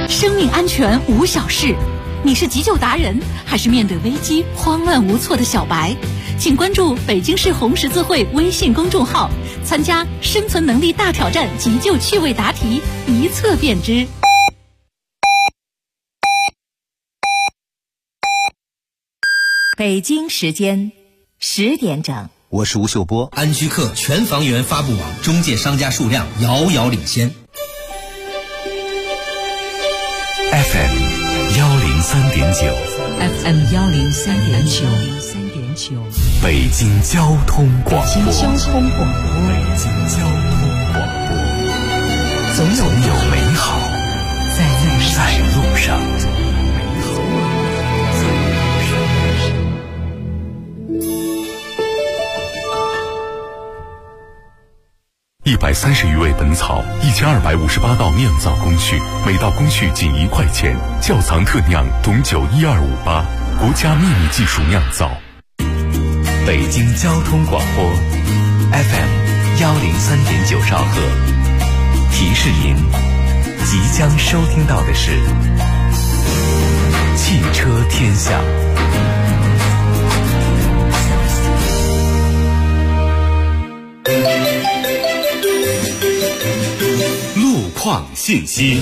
生命安全无小事。你是急救达人，还是面对危机慌乱无措的小白？请关注北京市红十字会微信公众号，参加生存能力大挑战急救趣味答题，一测便知。 北京时间10点整， 我是吴秀波。 安居客全房源发布网中介商家数量遥遥领先。 FM 103.9 FM 103.9， 北京交通广播。 北京交通广播，总有美好在路上。 130余味本草，1258道酿造工序，每道工序仅1块钱。窖藏特酿董酒12588，国家秘密技术酿造。 北京交通广播 FM 103.9兆赫，提示您即将收听到的是汽车天下。 况信息。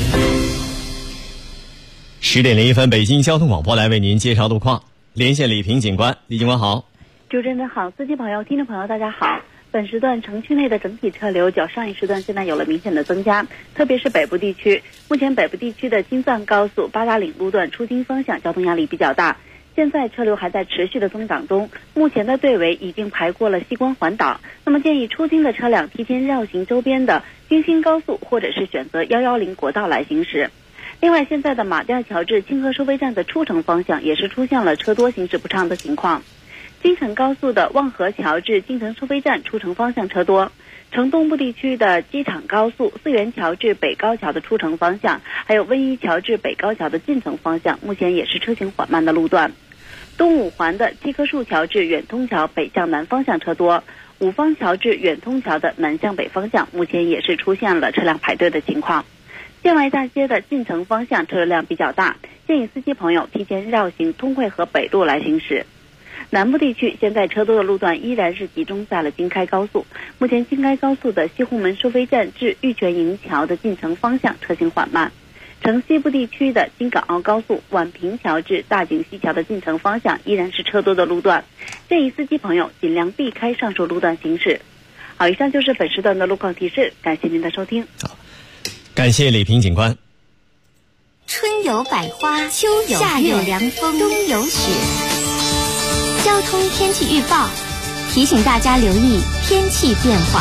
10点01分，北京交通广播来为您介绍路况。连线李平警官，李警官好。 主持人好，司机朋友、听众朋友大家好。本时段城区内的整体车流较上一时段现在有了明显的增加，特别是北部地区。目前北部地区的京藏高速八达岭路段出京方向交通压力比较大，现在车流还在持续的增长中，目前的队尾已经排过了西关环岛，那么建议出京的车辆提前绕行周边的京新高速或者是选择110国道来行驶。另外，现在的马甸桥至清河收费站的出城方向也是出现了车多行驶不畅的情况。京承高速的望河桥至京承收费站出城方向车多，城东部地区的机场高速四元桥至北高桥的出城方向，还有温榆桥至北高桥的进城方向，目前也是车行缓慢的路段。东五环的七棵树桥至远通桥北向南方向车多，五方桥至远通桥的南向北方向目前也是出现了车辆排队的情况。建外大街的进城方向车流量比较大，建议司机朋友提前绕行通惠河北路来行驶。南部地区现在车多的路段依然是集中在了京开高速，目前京开高速的西红门收费站至玉泉营桥的进城方向车行缓慢。城西部地区的京港澳高速宛平桥至大井西桥的进城方向依然是车多的路段，建议司机朋友尽量避开上述路段行驶。好，以上就是本时段的路况提示，感谢您的收听。 好，感谢李平警官。 春有百花，秋有夏有凉风，冬有雪。交通天气预报提醒大家留意天气变化。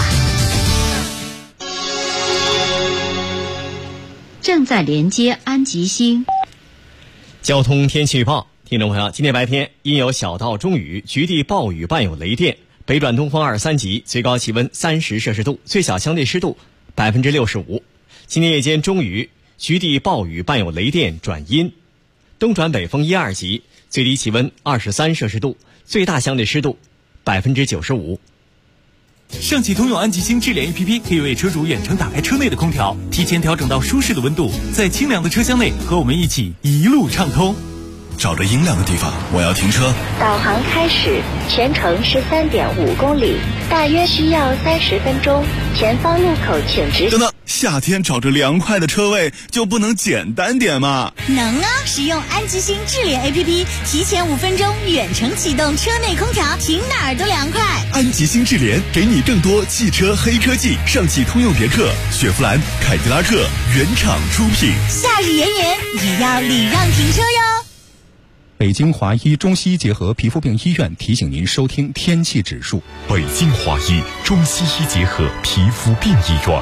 正在连接安吉星。 交通天气预报，听众朋友，今天白天因有小到中雨，局地暴雨伴有雷电，北转东风2、3级，最高气温30摄氏度，最小相对湿度65%。今天夜间中雨，局地暴雨伴有雷电转阴，东转北风1、2级，最低气温23摄氏度，最大相对湿度95%。 上汽通用安吉星智联 APP 可以为车主远程打开车内的空调，提前调整到舒适的温度，在清凉的车厢内和我们一起一路畅通。 找着阴凉的地方，我要停车。 导航开始，全程13.5公里，大约需要30分钟。前方路口请直。 等等，夏天找着凉快的车位就不能简单点吗？ 能啊！使用安吉星智联 APP， 提前5分钟远程启动车内空调，停哪儿都凉快。 安吉星智联给你更多汽车黑科技，上汽通用别克、雪佛兰、凯迪拉克原厂出品。 夏日炎炎，也要礼让停车哟。 北京华医中西医结合皮肤病医院提醒您收听天气指数。 北京华医中西医结合皮肤病医院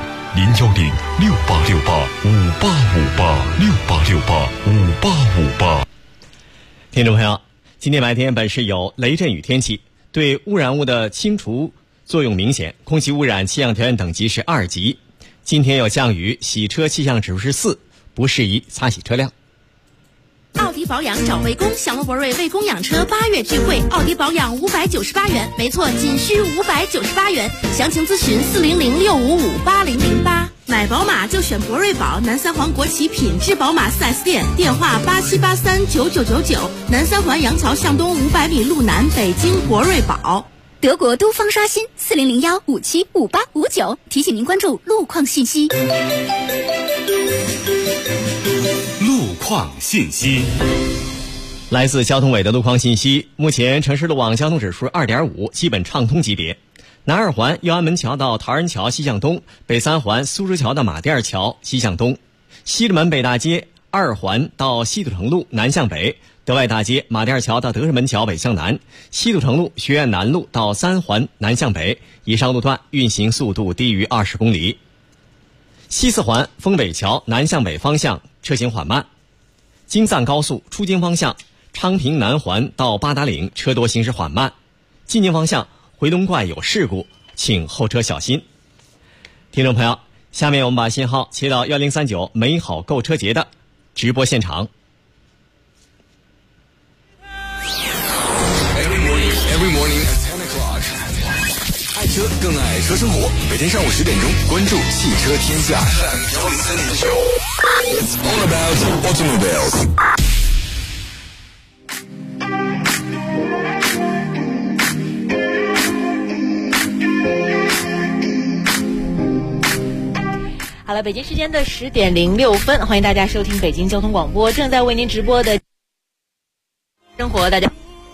，0106868585858，68685858。 听众朋友，今天白天本市有雷阵雨天气，对污染物的清除作用明显，空气污染气象条件等级是2级。今天有降雨，洗车气象指数是4，不适宜擦洗车辆。 奥迪保养找魏工，享乐博瑞魏工养车8月聚会，奥迪保养598元，没错，仅需598元。详情咨询40065580008。 买宝马就选博瑞宝，南三环国企品质宝马 4S 店，电话87839999，南三环杨桥向东500米路南，北京博瑞宝。 德国都方刷新4001575859，提醒您关注路况信息。 路况信息。 来自交通委的路况信息，目前城市路网交通指数 2.5， 基本畅通级别。南二环右安门桥到陶然桥西向东，北三环苏州桥到马甸桥西向东，西直门北大街二环到西土城路南向北，德外大街马甸桥到德胜门桥北向南，西土城路学院南路到三环南向北，以上路段运行速度低于20公里。西四环丰北桥南向北方向车行缓慢。京藏高速出京方向昌平南环到八达岭车多，行驶缓慢。进京方向回龙观有事故，请后车小心。听众朋友，下面我们把信号切到1039美好购车节的直播现场。 Every morning at 10 o'clock， 爱车更爱车生活。每天上午10点钟，关注汽车天下。It's all about automobiles。 好了，北京时间的10点06分，欢迎大家收听北京交通广播正在为您直播的生活。大家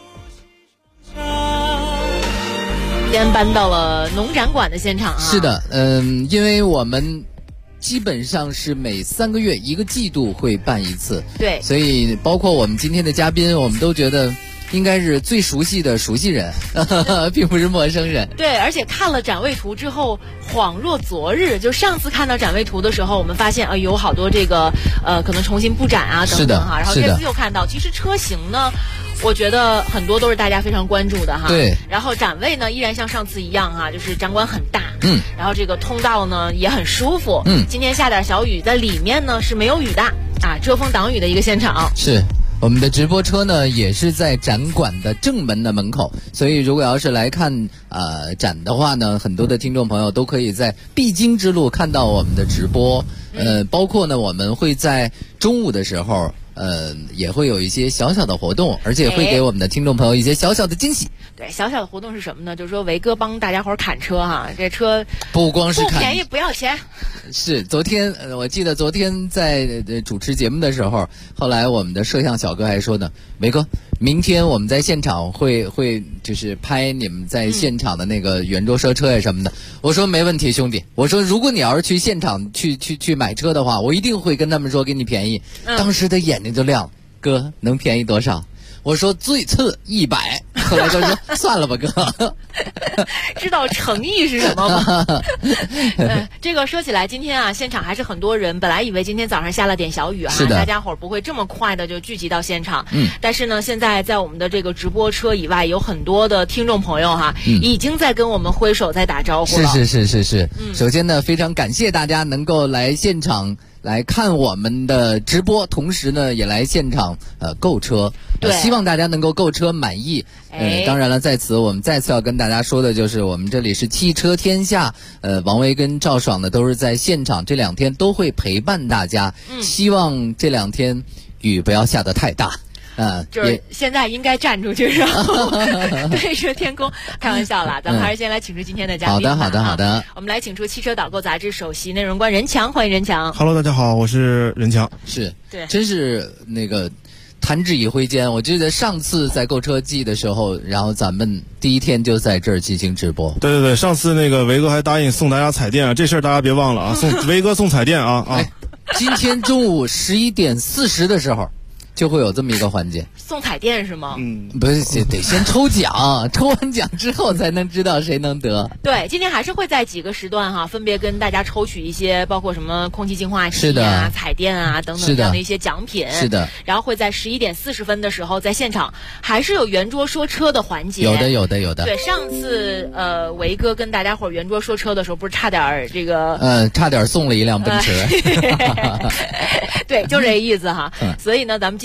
今天搬到了农展馆的现场啊。 是的，因为我们基本上是每3个月1个季度会办一次， 对， 所以包括我们今天的嘉宾，我们都觉得应该是最熟悉的熟悉人，并不是陌生人。 对，而且看了展位图之后，恍若昨日。就上次看到展位图的时候，我们发现有好多这个可能重新布展啊等等哈。然后这次又看到，其实车型呢，我觉得很多都是大家非常关注的哈。 对。 然后展位呢，依然像上次一样哈，就是展馆很大。然后这个通道呢也很舒服。今天下点小雨，在里面呢是没有雨的啊，遮风挡雨的一个现场。 是。我们的直播车呢也是在展馆的正门的门口，所以如果要是来看展的话呢，很多的听众朋友都可以在必经之路看到我们的直播。包括呢我们会在中午的时候也会有一些小小的活动，而且会给我们的听众朋友一些小小的惊喜。 对，小小的活动是什么呢？就是说维哥帮大家伙砍车哈，这车不光是不便宜不要钱。 是昨天我记得昨天在主持节目的时候，后来我们的摄像小哥还说呢，维哥，明天我们在现场会就是拍你们在现场的那个圆桌说车呀什么的。我说没问题兄弟，我说如果你要是去现场去买车的话，我一定会跟他们说给你便宜。当时他眼睛就亮了，哥能便宜多少？我说最次100，后来他说算了吧哥。 知道诚意是什么吗？这个说起来，今天啊现场还是很多人，本来以为今天早上下了点小雨啊，大家伙不会这么快的就聚集到现场。但是呢，现在在我们的这个直播车以外，有很多的听众朋友哈，已经在跟我们挥手在打招呼了。 是。首先呢，非常感谢大家能够来现场来看我们的直播，同时呢也来现场购车。希望大家能够购车满意。当然了，在此我们再次要跟大家说的就是，我们这里是汽车天下，王维跟赵爽呢都是在现场，这2天都会陪伴大家。希望这2天雨不要下得太大。 就是现在应该站出去，然后对着天空。开玩笑啦，咱们还是先来请出今天的嘉宾。 好的。 我们来请出汽车导购杂志首席内容官任强，欢迎任强。 Hello， 大家好，我是任强。 是， 对， 真是那个弹指一挥间。我记得上次在购车季的时候，然后咱们第一天就在这儿进行直播。 对，上次那个维哥还答应送大家彩电啊，这事儿大家别忘了啊，维哥送彩电啊。 今天中午11点40的时候。就会有这么一个环节， 送彩电是吗？ 不是，得先抽奖，抽完奖之后才能知道谁能得。 对，今天还是会在几个时段哈，分别跟大家抽取一些，包括什么空气净化器啊、彩电啊等等这样的一些奖品。 是的。 然后会在11点40分的时候，在现场还是有圆桌说车的环节。 有的。 对，上次维哥跟大家伙圆桌说车的时候，不是差点这个差点送了一辆奔驰。 对，就这意思哈。所以呢，咱们今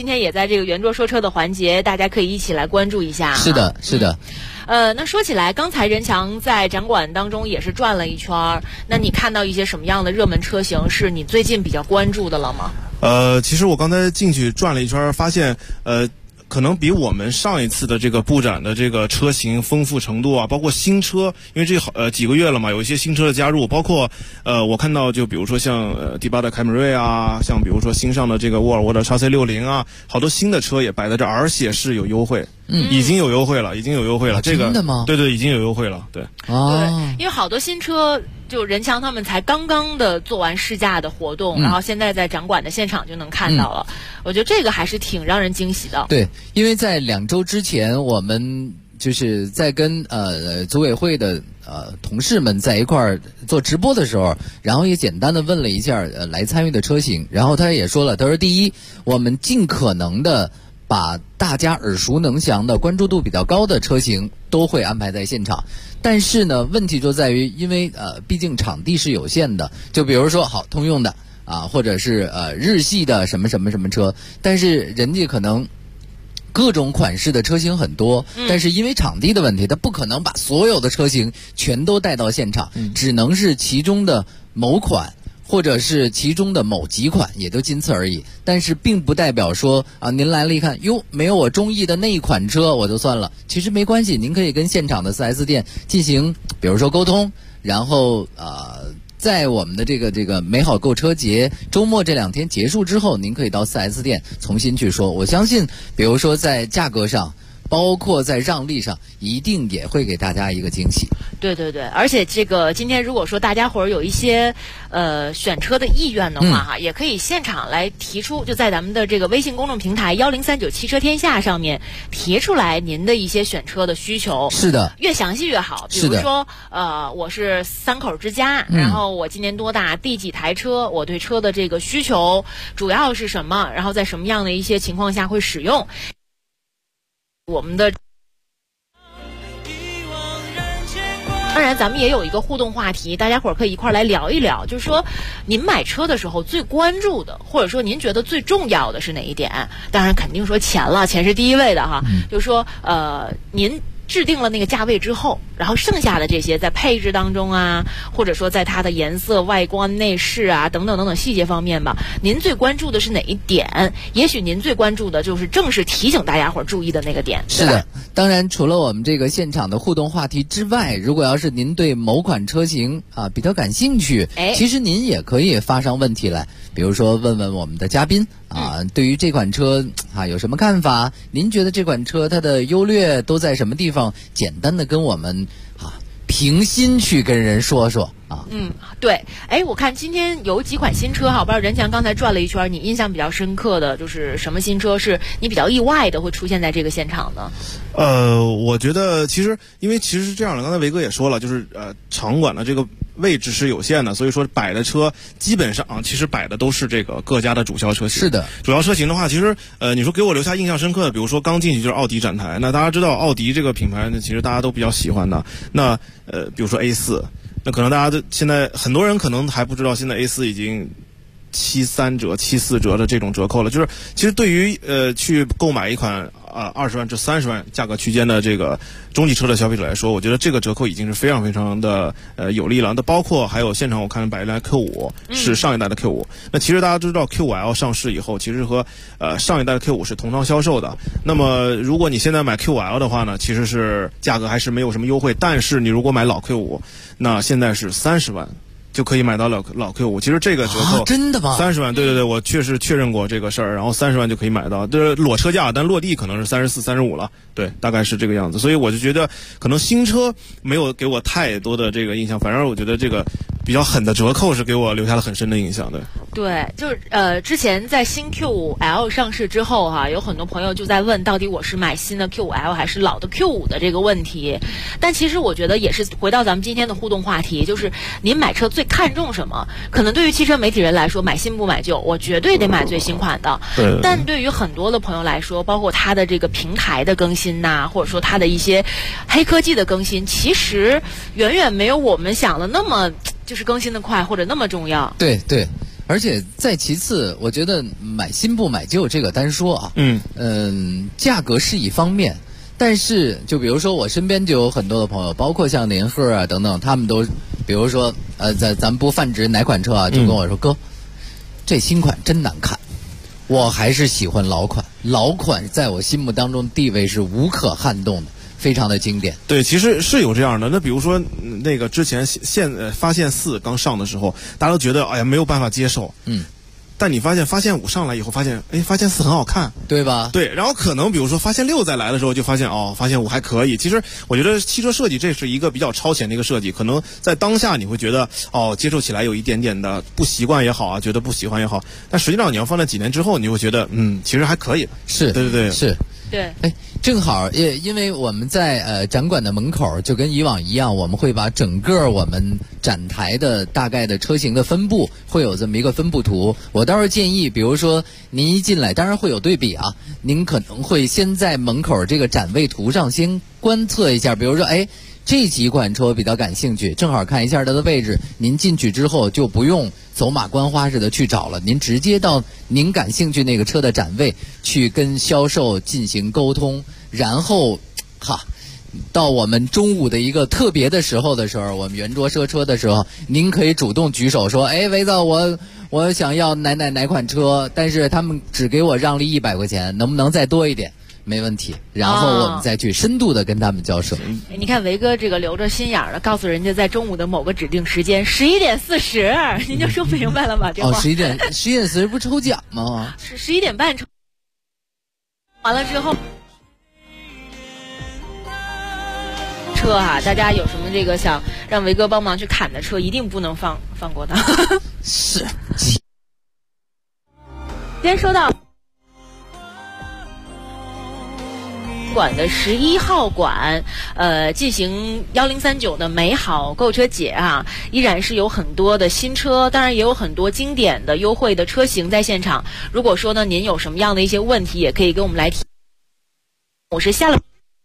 今天也在这个圆桌说车的环节，大家可以一起来关注一下。 是的，是的。 那说起来，刚才任强在展馆当中也是转了一圈，那你看到一些什么样的热门车型是你最近比较关注的了吗？ 其实我刚才进去转了一圈，发现可能比我们上一次的这个布展的这个车型丰富程度啊，包括新车，因为这几个月了嘛，有一些新车的加入，包括我看到就比如说像第8的凯美瑞啊，像比如说新上的这个沃尔沃的 XC60 啊，好多新的车也摆在这，而且是有优惠，已经有优惠了，这个真的吗？ 对，已经有优惠了，对。 对，因为好多新车。就任强他们才刚刚的做完试驾的活动，然后现在在展馆的现场就能看到了。我觉得这个还是挺让人惊喜的。 对，因为在2周之前，我们就是在跟组委会的同事们在一块儿做直播的时候，然后也简单的问了一下来参与的车型，然后他也说了，他说第一，我们尽可能的把大家耳熟能详的、关注度比较高的车型都会安排在现场。但是呢，问题就在于，因为毕竟场地是有限的，就比如说好通用的或者是日系的什么什么什么车，但是人家可能各种款式的车型很多，但是因为场地的问题，他不可能把所有的车型全都带到现场，只能是其中的某款。或者是其中的某几款，也就仅此而已。但是并不代表说您来了一看，哟，没有我中意的那一款车，我就算了。其实没关系，您可以跟现场的 4S 店进行，比如说沟通，然后在我们的这个美好购车节周末这2天结束之后，您可以到 4S 店重新去说。我相信，比如说在价格上，包括在让利上，一定也会给大家一个惊喜。 对，而且这个今天如果说大家伙儿有一些选车的意愿的话也可以现场来提出，就在咱们的这个微信公众平台1039汽车天下上面提出来您的一些选车的需求。 是的， 越详细越好。比如说我是3口之家，然后我今年多大，第几台车，我对车的这个需求主要是什么，然后在什么样的一些情况下会使用我们的。当然咱们也有一个互动话题，大家伙儿可以一块儿来聊一聊，就是说您买车的时候最关注的，或者说您觉得最重要的是哪一点？当然肯定说钱了，钱是第一位的哈。就是说您制定了那个价位之后，然后剩下的这些在配置当中啊，或者说在它的颜色、外观、内饰啊等等等等细节方面吧，您最关注的是哪一点？也许您最关注的就是正是提醒大家伙儿注意的那个点。 是的，当然除了我们这个现场的互动话题之外，如果要是您对某款车型比较感兴趣，其实您也可以发上问题来，比如说问问我们的嘉宾对于这款车有什么看法？您觉得这款车它的优劣都在什么地方？简单的跟我们平心去跟人说说对。我看今天有几款新车不知道任强刚才转了一圈，你印象比较深刻的就是什么新车是你比较意外的会出现在这个现场呢？ 我觉得其实是这样的，刚才维哥也说了，就是场馆的这个位置是有限的，所以说摆的车基本上其实摆的都是这个各家的主销车型。 是的， 主要车型的话，其实你说给我留下印象深刻的，比如说刚进去就是奥迪展台，那大家知道奥迪这个品牌呢，其实大家都比较喜欢的。那比如说 A4， 那可能大家都现在很多人可能还不知道，现在 A4 已经73折、74折的这种折扣了。就是其实对于去购买一款20万至30万价格区间的这个中级车的消费者来说，我觉得这个折扣已经是非常非常的有利了。那包括还有现场我看摆一辆 Q5 是上一代的 Q5，那其实大家都知道 Q5L 上市以后，其实和上一代的 Q5 是同仓销售的。那么如果你现在买 Q5L 的话呢，其实是价格还是没有什么优惠，但是你如果买老 Q5，那现在是30万。就可以买到老 Q5， 其实这个折扣真的吗 ？30万，对，我确认过这个事儿，然后30万就可以买到，这裸车价，但落地可能是34、35了，对，大概是这个样子。所以我就觉得，可能新车没有给我太多的这个印象，反而我觉得这个比较狠的折扣是给我留下了很深的印象，对。 对，就是之前在新 Q5L 上市之后有很多朋友就在问，到底我是买新的 Q5L 还是老的 Q5 的这个问题。但其实我觉得也是回到咱们今天的互动话题，就是您买车最看重什么？可能对于汽车媒体人来说，买新不买旧，我绝对得买最新款的。 对。 但对于很多的朋友来说，包括它的这个平台的更新或者说它的一些黑科技的更新，其实远远没有我们想的那么就是更新的快或者那么重要。 对。 而且再其次，我觉得买新不买旧这个单说啊，价格是一方面，但是就比如说我身边就有很多的朋友，包括像联鹤啊等等，他们都比如说咱不泛指哪款车啊，就跟我说哥，这新款真难看，我还是喜欢老款，老款在我心目当中地位是无可撼动的。非常的经典。 对，其实是有这样的。那比如说那个之前发现4刚上的时候，大家都觉得哎呀没有办法接受。但你发现5上来以后，发现发现4很好看， 对吧？ 对，然后可能比如说发现6再来的时候，就发现发现5还可以。其实我觉得汽车设计这是一个比较超前的一个设计，可能在当下你会觉得接受起来有一点点的不习惯也好啊，觉得不喜欢也好，但实际上你要放在几年之后，你会觉得其实还可以。 是， 对对对， 是。 对， 正好因为我们在展馆的门口，就跟以往一样，我们会把整个我们展台的大概的车型的分布会有这么一个分布图。我倒是建议，比如说您一进来，当然会有对比啊，您可能会先在门口这个展位图上先观测一下，比如说这几款车比较感兴趣，正好看一下它的位置。您进去之后就不用走马观花似的去找了，您直接到您感兴趣那个车的展位去跟销售进行沟通，然后到我们中午的一个特别的时候，我们圆桌赊车的时候，您可以主动举手说，维子，我想要哪款车，但是他们只给我让利100块钱，能不能再多一点？没问题，然后我们再去深度的跟他们交涉。 你看维哥这个留着心眼儿的，告诉人家在中午的某个指定时间11点40，您就说明白了吧？这话 11点40不抽奖吗？ 是11点半抽，完了之后车大家有什么这个想让维哥帮忙去砍的车，一定不能放过他。 是。 先说到馆的11号馆，进行1039的美好购车节依然是有很多的新车，当然也有很多经典的优惠的车型在现场。如果说呢您有什么样的一些问题，也可以跟我们来提。我是下了。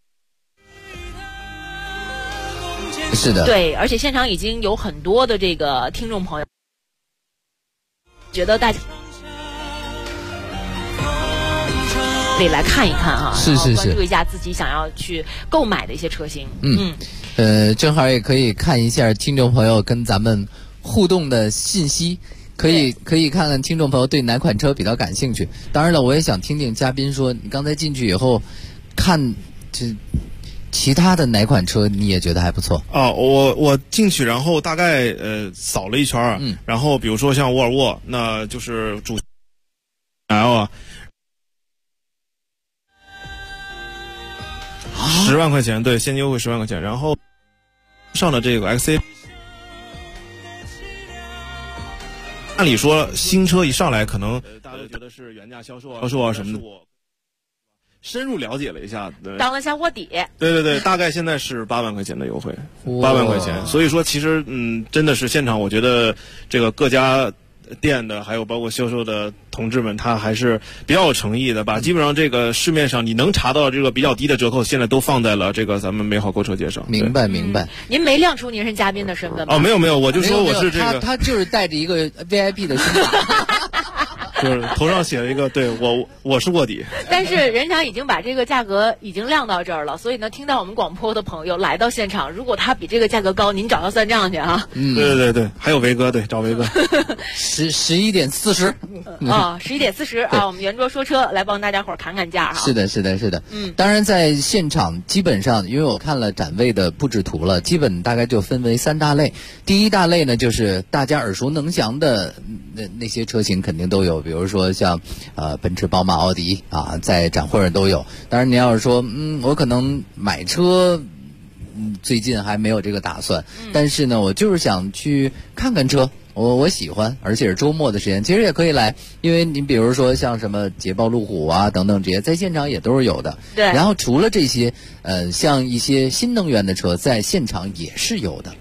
是的， 对，而且现场已经有很多的这个听众朋友，觉得大家可以来看一看是关注一下自己想要去购买的一些车型。 正好也可以看一下听众朋友跟咱们互动的信息，可以看看听众朋友对哪款车比较感兴趣。当然了，我也想听听嘉宾说，你刚才进去以后看这其他的哪款车你也觉得还不错？ 我进去，然后大概扫了一圈，然后比如说像沃尔沃，那就是主 L 10万块钱，对，现金优惠10万块钱，然后上了这个 XA。按理说新车一上来，可能大家都觉得是原价销售啊什么的。深入了解了一下， 当了下卧底。 对，大概现在是8万块钱的优惠，8万块钱。所以说，其实真的是现场，我觉得这个各家店的，还有包括销售的同志们，他还是比较有诚意的，把基本上这个市面上你能查到这个比较低的折扣，现在都放在了这个咱们美好购车节上。 明白。 您没亮出您是嘉宾的身份吗？ 没有，我就说我是这个。 他就是带着一个 VIP 的身份。 就是头上写了一个，对，我是卧底。 但是人家已经把这个价格已经亮到这儿了，所以呢，听到我们广播的朋友来到现场，如果他比这个价格高，您找他算账去啊。 对，还有维哥，对，找维哥。 11点40。 11点40我们圆桌说车来帮大家伙砍价是的。当然在现场基本上，因为我看了展位的布置图了，基本大概就分为3大类。第一大类呢，就是大家耳熟能详的那些车型肯定都有，比如说像奔驰、宝马、奥迪在展会上都有。当然，你要是说我可能买车，最近还没有这个打算，但是呢，我就是想去看看车。我喜欢，而且是周末的时间，其实也可以来，因为你比如说像什么捷豹路虎等等这些，在现场也都是有的。 对。 然后除了这些，像一些新能源的车，在现场也是有的。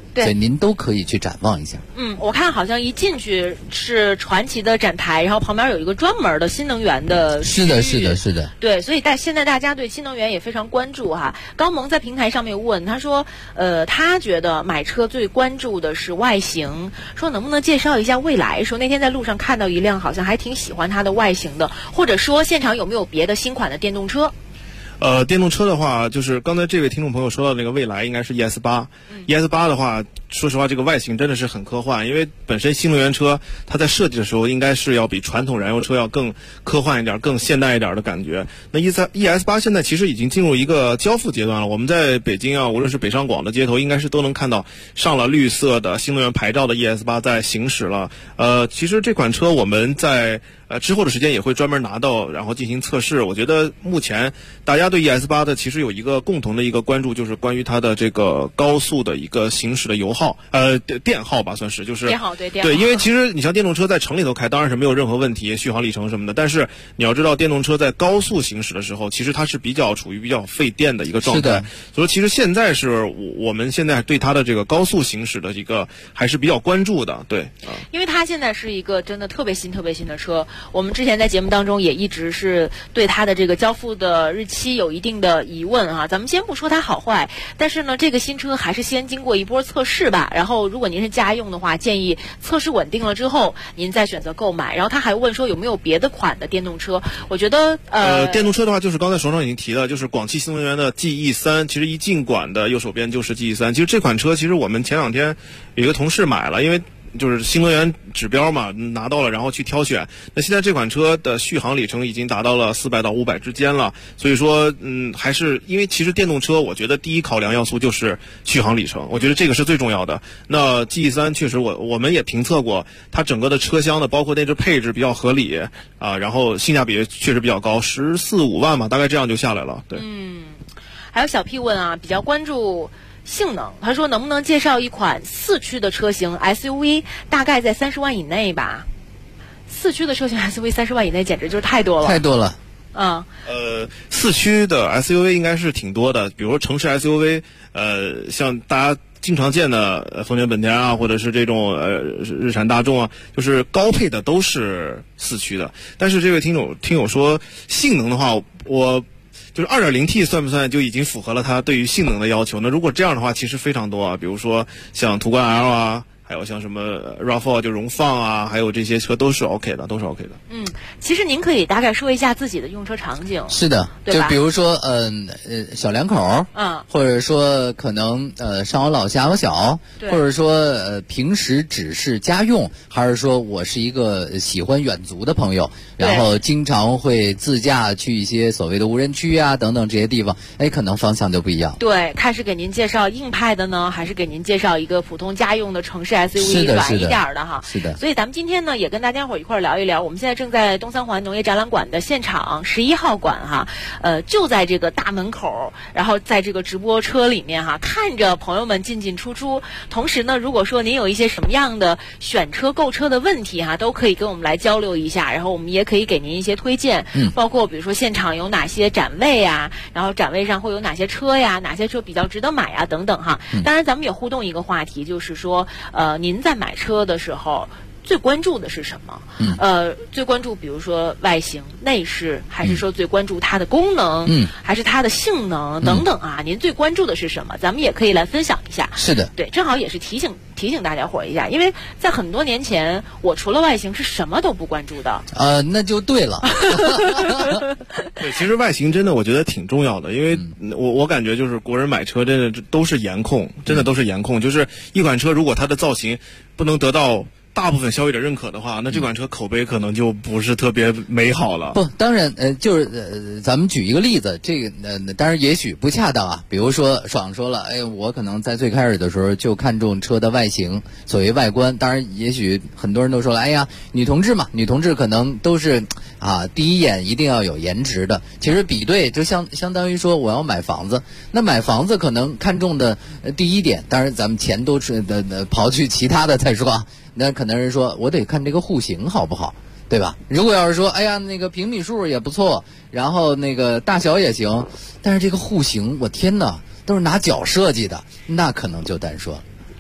对， 所以您都可以去展望一下。 我看好像一进去是传奇的展台，然后旁边有一个专门的新能源的区域。 是的。 对，所以现在大家对新能源也非常关注哈。高萌在平台上面问，他说，他觉得买车最关注的是外形，说能不能介绍一下蔚来？说那天在路上看到一辆，好像还挺喜欢它的外形的，或者说现场有没有别的新款的电动车？ 电动车的话，就是刚才这位听众朋友说到那个蔚来，应该是 ES8。ES8 的话，说实话，这个外形真的是很科幻，因为本身新能源车它在设计的时候，应该是要比传统燃油车要更科幻一点、更现代一点的感觉。那 ES8 现在其实已经进入一个交付阶段了。我们在北京啊，无论是北上广的街头，应该是都能看到上了绿色的新能源牌照的 ES8 在行驶了。其实这款车我们在之后的时间也会专门拿到，然后进行测试。我觉得目前大家对 ES8 的其实有一个共同的一个关注，就是关于它的这个高速的一个行驶的油耗，电耗吧，算是就是电耗对， 因为其实你像电动车在城里头开，当然是没有任何问题，续航里程什么的。但是你要知道，电动车在高速行驶的时候，其实它是处于比较费电的一个状态。所以其实现在是我们现在对它的这个高速行驶的一个还是比较关注的，对。 因为它现在是一个真的特别新的车。我们之前在节目当中也一直是对它的这个交付的日期有一定的疑问啊。咱们先不说它好坏，但是呢，这个新车还是先经过一波测试吧。然后，如果您是家用的话，建议测试稳定了之后，您再选择购买。然后他还问说有没有别的款的电动车？我觉得电动车的话，就是刚才手上已经提了，就是广汽新能源的 GE3，其实一进馆的右手边就是 GE3。其实这款车，其实我们前2天有一个同事买了，因为就是新能源指标嘛，拿到了，然后去挑选。那现在这款车的续航里程已经达到了400到500之间了，所以说，还是因为其实电动车，我觉得第一考量要素就是续航里程，我觉得这个是最重要的。那 GE3 确实我们也评测过，它整个的车厢的包括内置配置比较合理啊，然后性价比确实比较高，14-15万嘛，大概这样就下来了。对。 还有小 P 问啊，比较关注性能，他说能不能介绍一款4驱的车型 SUV， 大概在30万以内吧？4驱的车型 SUV 30万以内，简直就是太多了。 4驱的 SUV 应该是挺多的，比如说城市 SUV，像大家经常见的丰田本田啊，或者是这种日产大众啊，就是高配的都是4驱的。但是这位听友说性能的话，就是 2.0T 算不算就已经符合了它对于性能的要求呢？如果这样的话，其实非常多啊，比如说像途观 L 啊，还有像什么 RAV4 就荣放啊，还有这些车都是 OK 的。 其实您可以大概说一下自己的用车场景。 是的，就比如说小两口，或者说可能上有老下有小，或者说平时只是家用，还是说我是一个喜欢远足的朋友，然后经常会自驾去一些所谓的无人区啊等等这些地方，可能方向就不一样。 对，看是给您介绍硬派的呢，还是给您介绍一个普通家用的城市 SUV 软一点的哈。 是的。 所以咱们今天呢也跟大家伙一块聊一聊，我们现在正在东三环农业展览馆的现场11号馆哈，就在这个大门口，然后在这个直播车里面哈，看着朋友们进进出出。同时呢，如果说您有一些什么样的选车购车的问题哈，都可以跟我们来交流一下，然后我们也可以给您一些推荐，包括比如说现场有哪些展位啊，然后展位上会有哪些车呀，哪些车比较值得买啊等等哈。当然咱们也互动一个话题，就是说您在买车的时候最关注的是什么？最关注比如说外形、内饰，还是说最关注它的功能，还是它的性能等等啊？您最关注的是什么？咱们也可以来分享一下。 是的， 对，正好也是提醒大家伙一下，因为在很多年前，我除了外形是什么都不关注的。 那就对了。 对，其实外形真的我觉得挺重要的，因为我感觉就是国人买车真的都是颜控，真的都是颜控。就是一款车如果它的造型不能得到大部分消费者认可的话，那这款车口碑可能就不是特别美好了。 不，当然，就是咱们举一个例子，这个当然也许不恰当啊。比如说，爽说了，我可能在最开始的时候就看重车的外形，所谓外观。当然，也许很多人都说了，女同志嘛，女同志可能都是第一眼一定要有颜值的。其实比对就相当于说我要买房子，那买房子可能看重的第一点，当然咱们钱都刨去其他的再说啊。那可能是说我得看这个户型好不好，对吧？如果要是说那个平米数也不错，然后那个大小也行，但是这个户型我天哪，都是拿脚设计的，那可能就单说了。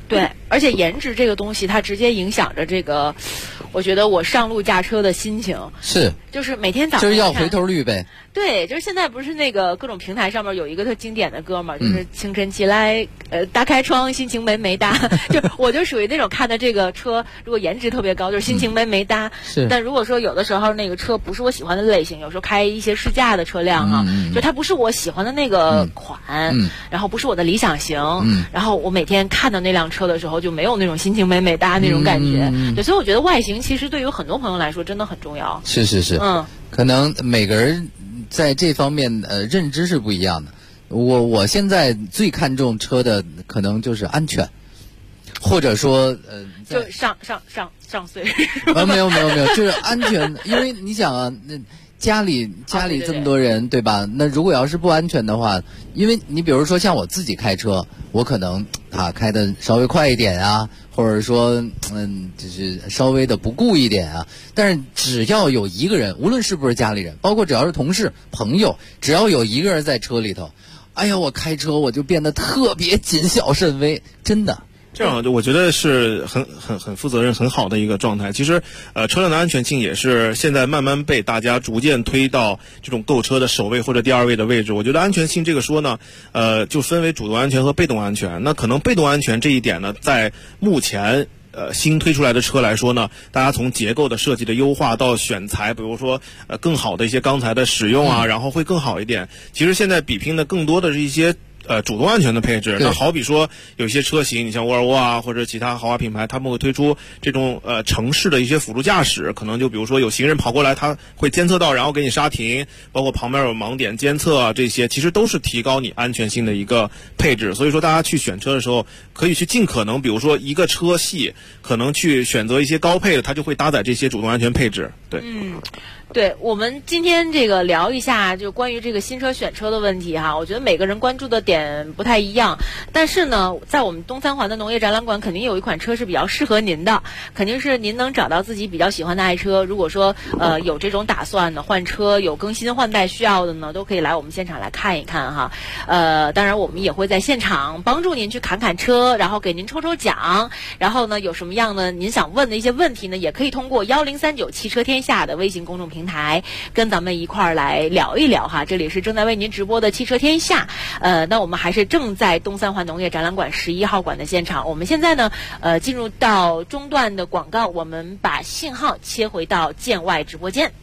对，而且颜值这个东西，它直接影响着这个，我觉得我上路驾车的心情。 是， 就是每天早上就是要回头率呗。 对，就是现在不是那个各种平台上面有一个特经典的歌嘛，就是清晨起来，打开窗，心情美美哒。就我就属于那种看的这个车，如果颜值特别高，就是心情美美哒。 是。 但如果说有的时候那个车不是我喜欢的类型，有时候开一些试驾的车辆啊，就它不是我喜欢的那个款，然后不是我的理想型，然后我每天看到那辆车的时候就没有那种心情美美哒那种感觉。对，所以我觉得外形其实对于很多朋友来说真的很重要。 是，可能每个人在这方面认知是不一样的。我现在最看重车的可能就是安全，或者说就上岁没有，就是安全。因为你想啊，那家里这么多人，对吧？那如果要是不安全的话，因为你比如说像我自己开车，我可能开的稍微快一点啊，或者说就是稍微的不顾一点啊。但是只要有一个人，无论是不是家里人，包括只要是同事朋友，只要有一个人在车里头，哎呀，我开车我就变得特别谨小慎微，真的。 这样我觉得是很负责任很好的一个状态。其实车辆的安全性也是现在慢慢被大家逐渐推到这种购车的首位或者第二位的位置。我觉得安全性这个说呢就分为主动安全和被动安全。那可能被动安全这一点呢，在目前新推出来的车来说呢，大家从结构的设计的优化到选材，比如说更好的一些钢材的使用啊，然后会更好一点。其实现在比拼的更多的是一些主动安全的配置。那好比说有些车型，你像沃尔沃啊或者其他豪华品牌，他们会推出这种城市的一些辅助驾驶，可能就比如说有行人跑过来，它会监测到然后给你刹停，包括旁边有盲点监测啊，这些其实都是提高你安全性的一个配置。所以说大家去选车的时候可以去尽可能，比如说一个车系可能去选择一些高配的，它就会搭载这些主动安全配置。对， 对，我们今天这个聊一下就关于这个新车选车的问题哈。我觉得每个人关注的点不太一样，但是呢，在我们东三环的农业展览馆肯定有一款车是比较适合您的，肯定是您能找到自己比较喜欢的爱车。如果说有这种打算的换车，有更新换代需要的呢，都可以来我们现场来看一看哈。当然我们也会在现场帮助您去看看车，然后给您抽抽奖。然后呢，有什么样的您想问的一些问题呢，也可以通过1039汽车天下的微信公众平台跟咱们一块儿来聊一聊哈。这里是正在为您直播的汽车天下。那我们还是正在东三环农业展览馆11号馆的现场。我们现在呢进入到中段的广告，我们把信号切回到建外直播间。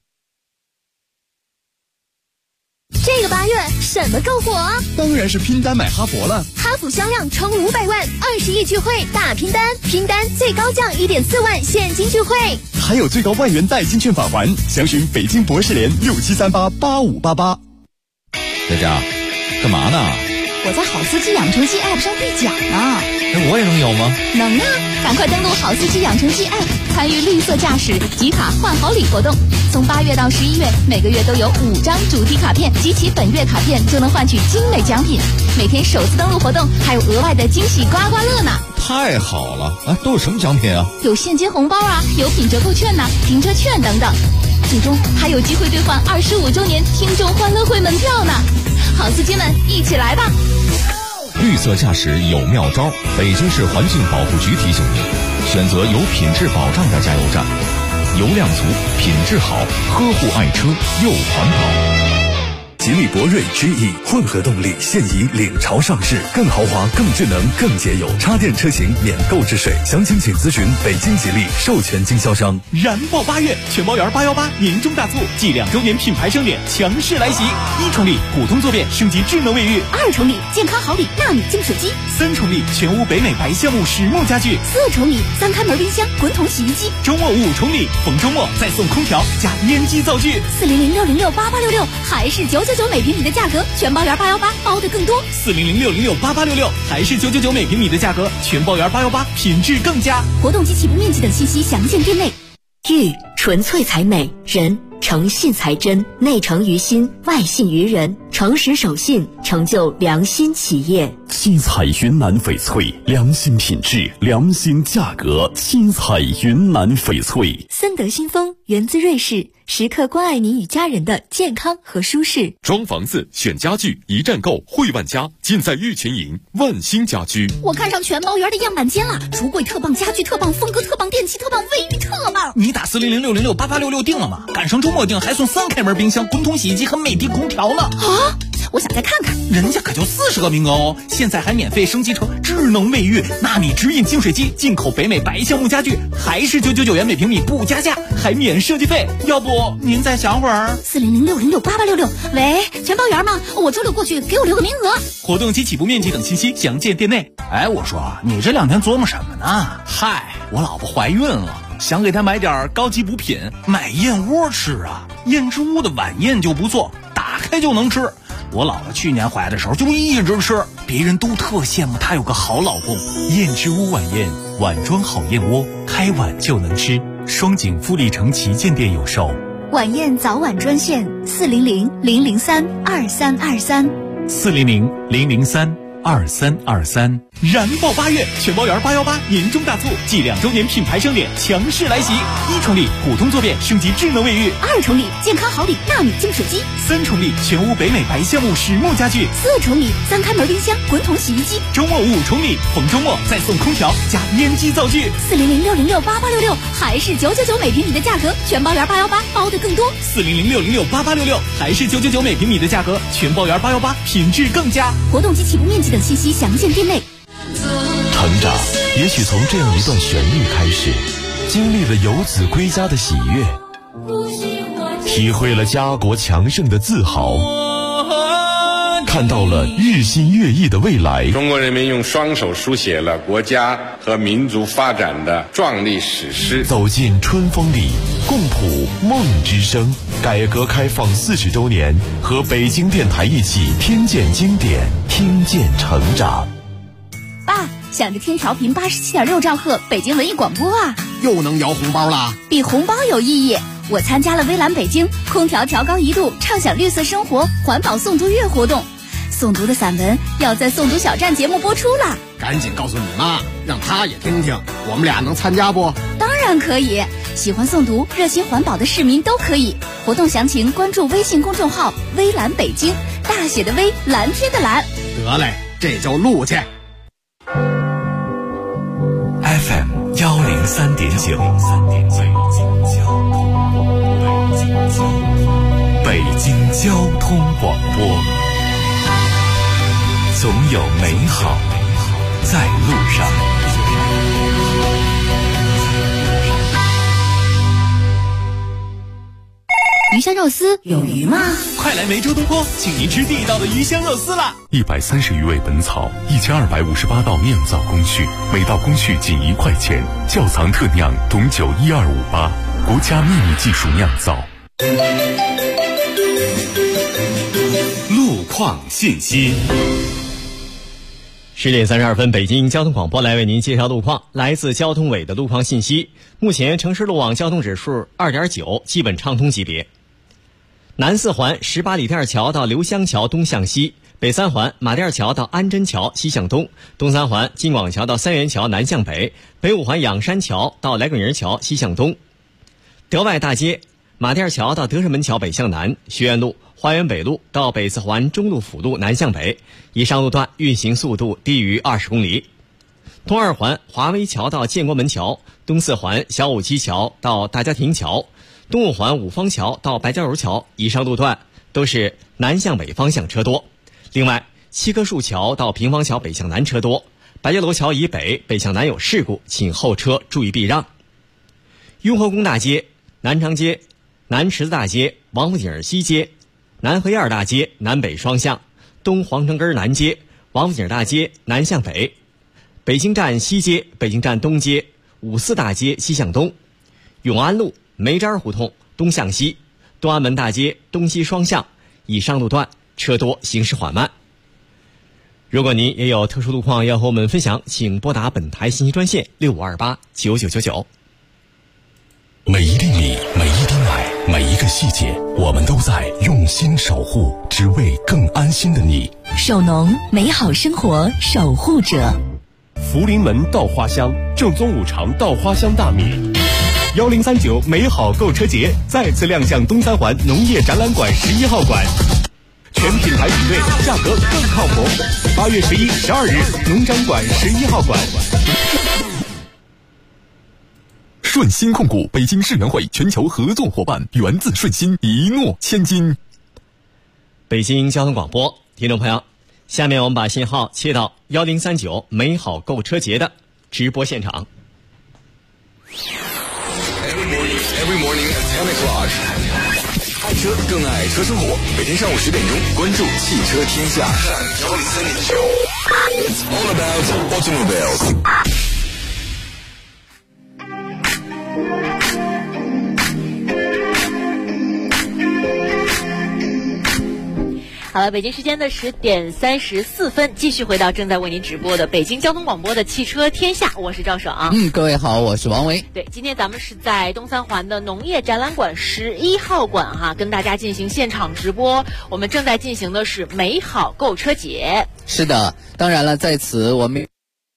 这个8月什么够火？ 当然是拼单买哈佛了。 哈弗销量冲500万，20亿聚会大拼单，拼单最高降1.4万现金聚会， 还有最高万元代金券返还。详询北京博士联67388588。 佳佳，干嘛呢？ 我在好司机养成记 App 上兑奖呢。 我也能有吗？ 能啊！赶快登录好司机养成记 App， 参与绿色驾驶集卡换好礼活动。从8月到11月，每个月都有5张主题卡片，集齐本月卡片就能换取精美奖品。每天首次登录活动还有额外的惊喜刮刮乐呢！ 太好了！都有什么奖品啊？ 有现金红包啊，有品折扣券呐，停车券等等。最终还有机会兑换25周年听众欢乐会门票呢！好司机们，一起来吧！ 绿色驾驶有妙招，北京市环境保护局提醒您：选择有品质保障的加油站，油量足，品质好，呵护爱车又环保。 吉利博瑞 GE 混合动力现已领潮上市，更豪华、更智能、更节油，插电车型免购置税。详情请咨询北京吉利授权经销商。 燃爆8月，全包圆818年终大促暨2周年品牌盛典强势来袭！1重力普通坐便升级智能卫浴 ，2重力健康好礼纳米净水机 ，3重力全屋北美白橡木实木家具 ，4重力3开门冰箱、滚筒洗衣机。 周末5重力，逢周末再送空调加烟机灶具。 400606866还是999每平米的价格，全包圆818包的更多。 400606866还是999每平米的价格，全包圆818品质更佳。 活动及起步面积等信息详见店内。 玉纯粹才美，人诚信才真，内诚于心，外信于人。 诚实守信，成就良心企业。 七彩云南翡翠，良心品质，良心价格。七彩云南翡翠， 森德新风源自瑞士，时刻关爱您与家人的健康和舒适。 装房子选家具，一站购汇万家，尽在玉群营万兴家居。 我看上全包园的样板间了，橱柜特棒，家具特棒，风格特棒，电器特棒，卫浴特棒。 你打40060688866订了吗？赶上周末订还送3开门冰箱、滚筒洗衣机和美的空调呢。 啊！我想再看看， 人家可就40个名额哦！现在还免费升级成智能卫浴、纳米直饮净水机，进口北美白橡木家具，还是999元每平米不加价，还免设计费。要不您再想会儿 ？40060688866，喂，全包园吗？我周六过去，给我留个名额。 活动及起步面积等信息详见店内。哎，我说你这2天琢磨什么呢？嗨，我老婆怀孕了，想给她买点高级补品，买燕窝吃啊。燕之屋的晚宴就不错，打开就能吃。我老婆去年怀的时候就一直吃，别人都特羡慕她有个好老公。燕之屋晚宴，碗装好燕窝，开碗就能吃。双井富力城旗舰店有售。 晚宴早晚专线 400-003-2323，400-003-2323。燃爆8月，全包园818年终大促暨2周年品牌盛典强势来袭！1重礼普通坐便升级智能卫浴 ，2重礼健康好礼纳米净水机 ，3重礼全屋北美白橡木实木家具 ，4重礼3开门冰箱、滚筒洗衣机。 周末5重礼，逢周末再送空调加烟机灶具。 400-606-8866，还是999每平米的价格，全包园818包的更多。 400-606-8866，还是999每平米的价格，全包园818品质更佳。 活动及起步面积等信息详见店内。 成长也许从这样一段旋律开始，经历了游子归家的喜悦，体会了家国强盛的自豪，看到了日新月异的未来。 中国人民用双手书写了国家和民族发展的壮丽史诗。 走进春风里，共谱梦之声。改革开放40周年，和北京电台一起听见经典，听见成长。 爸，想着听调频87.6兆赫北京文艺广播啊， 又能摇红包啦！ 比红包有意义。我参加了微蓝北京空调调高1度，畅享绿色生活环保诵读月活动。诵读的散文要在诵读小站节目播出了， 赶紧告诉你妈，让她也听听。我们俩能参加不？ 当然可以，喜欢诵读、热心环保的市民都可以。活动详情关注微信公众号“微蓝北京”，大写的微，蓝天的蓝。 得嘞，这就录去。 FM 103.9，北京交通广播，总有美好在路上。 鱼香肉丝有鱼吗？ 快来梅州东坡，请您吃地道的鱼香肉丝啦 ！130余味本草，1258道酿造工序，每道工序仅1块钱。窖藏特酿董酒12588，国家秘密技术酿造。 路况信息。 10点32分，北京交通广播来为您介绍路况。来自交通委的路况信息，目前城市路网交通指数2.9，基本畅通级别。南4环18里店桥到刘香桥东向西，北3环马甸桥到安贞桥西向东，东3环金广桥到三元桥南向北，北5环仰山桥到来滚营桥西向东。德外大街马甸桥到德胜门桥北向南，学院路花园北路到北4环中路辅路南向北，以上路段运行速度低于20公里。东2环华威桥到建国门桥，东4环小武基桥到大家庭桥，东5环五方桥到白蕉油桥，以上路段都是南向北方向车多。另外7棵树桥到平房桥北向南车多，白蕉楼桥以北北向南有事故，请后车注意避让。雍和宫大街、南长街、南池子大街、王府井西街、南河沿大街南北双向，东皇城根南街、王府井大街南向北，北京站西街、北京站东街、五四大街西向东，永安路梅渣胡同东向西，东安门大街东西双向，以上路段车多，行驶缓慢。如果您也有特殊路况要和我们分享，请拨打本台信息专线65289999。 每一粒米，每一滴奶， 每一个细节，我们都在用心守护，只为更安心的你。 首农，美好生活守护者。 福临门稻花香，正宗五常稻花香大米。1039美好购车节再次亮相东三环农业展览馆11号馆，全品牌比对，价格更靠谱。8月11、12日，农展馆11号馆。 顺鑫控股北京世园会全球合作伙伴，源自顺鑫，一诺千金。 北京交通广播，听众朋友，下面我们把信号切到1039美好购车节的直播现场。 Every morning at 10 o'clock， 爱车更爱车生活。每天上午10点钟，关注汽车天下。It's all about automobiles。 好了，北京时间的10点34分，继续回到正在为您直播的北京交通广播的汽车天下，我是赵爽。 各位好，我是王维。 对，今天咱们是在东三环的农业展览馆11号馆哈，跟大家进行现场直播。我们正在进行的是美好购车节。 是的，当然了，在此我们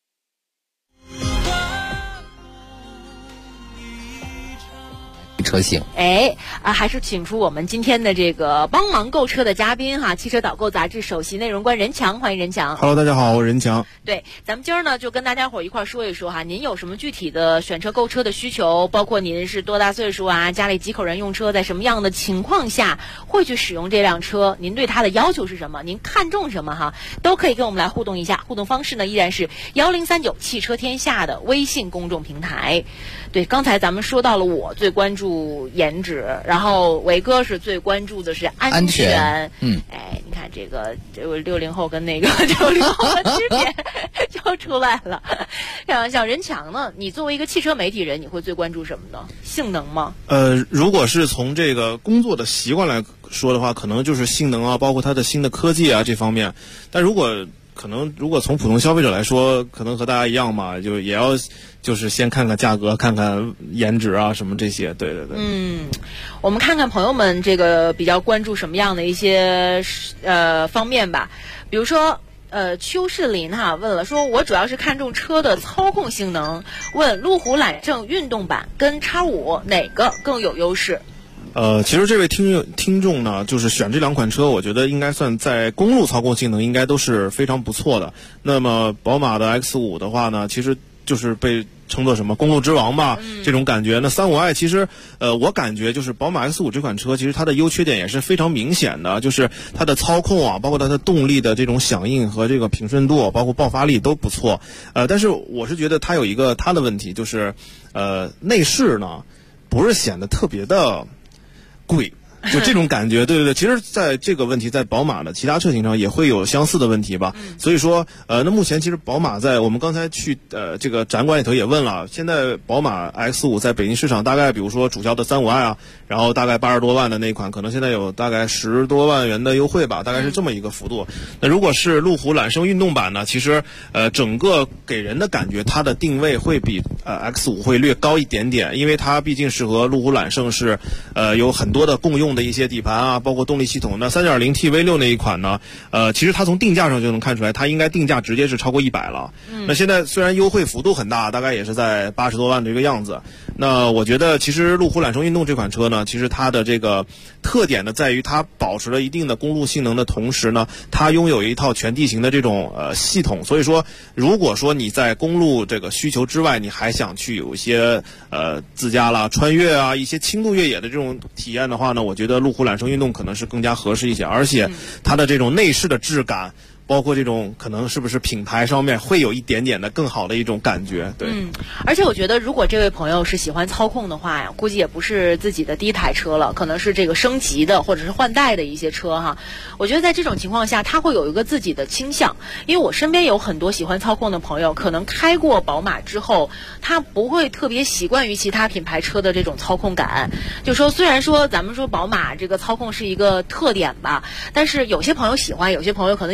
车型， 还是请出我们今天的这个帮忙购车的嘉宾哈，汽车导购杂志首席内容官任强，欢迎任强。 Hello， 大家好，我是任强。 对，咱们今儿呢就跟大家伙一块说一说哈，您有什么具体的选车购车的需求？包括您是多大岁数啊，家里几口人用车，在什么样的情况下会去使用这辆车？您对它的要求是什么？您看重什么哈？都可以跟我们来互动一下。互动方式呢依然是1039汽车天下的微信公众平台。对，刚才咱们说到了我最关注颜值，然后维哥是最关注的是安全。你看这个60后跟那个90后的区别就出来了。开玩笑，任强呢？你作为一个汽车媒体人，你会最关注什么呢？性能吗？ 如果是从这个工作的习惯来说的话，可能就是性能啊，包括它的新的科技啊这方面。但如果从普通消费者来说，可能和大家一样嘛，就也要就是先看看价格，看看颜值啊什么这些。对对对。 我们看看朋友们这个比较关注什么样的一些方面吧。比如说邱世林问了，说我主要是看重车的操控性能，问路虎揽胜运动版跟X5哪个更有优势？ 其实这位听众呢，就是选这两款车，我觉得应该算在公路操控性能应该都是非常不错的。那么宝马的 X5 的话呢，其实就是被称作什么公路之王吧，这种感觉。那35i 其实我感觉就是宝马 X5 这款车，其实它的优缺点也是非常明显的，就是它的操控啊，包括它的动力的这种响应和这个平顺度，包括爆发力都不错。但是我是觉得它有一个它的问题，就是内饰呢不是显得特别的贵，就这种感觉。对对对，其实在这个问题在宝马的其他车型上也会有相似的问题吧。所以说那目前其实宝马在我们刚才去这个展馆里头也问了，现在宝马 X5 在北京市场大概比如说主销的35i啊，然后大概80多万的那款，可能现在有大概10多万元的优惠吧，大概是这么一个幅度。那如果是路虎揽胜运动版呢，其实整个给人的感觉它的定位会比X5 会略高一点点，因为它毕竟是和路虎揽胜是有很多的共用的一些底盘啊，包括动力系统。那 3.0T V6 那一款呢，其实它从定价上就能看出来，它应该定价直接是超过100了。那现在虽然优惠幅度很大，大概也是在80多万的一个样子。那我觉得其实路虎揽胜运动这款车呢，其实它的这个特点呢在于它保持了一定的公路性能的同时呢，它拥有一套全地形的这种系统。所以说如果说你在公路这个需求之外，你还想去有一些自驾啦、穿越啊、一些轻度越野的这种体验的话呢，我觉得路虎揽胜运动可能是更加合适一些，而且它的这种内饰的质感，包括这种可能是不是品牌上面会有一点点的更好的一种感觉。对， 而且我觉得如果这位朋友是喜欢操控的话呀，估计也不是自己的第一台车了，可能是这个升级的或者是换代的一些车哈。我觉得在这种情况下，他会有一个自己的倾向，因为我身边有很多喜欢操控的朋友，可能开过宝马之后，他不会特别习惯于其他品牌车的这种操控感。就说虽然说咱们说宝马这个操控是一个特点吧，但是有些朋友喜欢，有些朋友可能也不太喜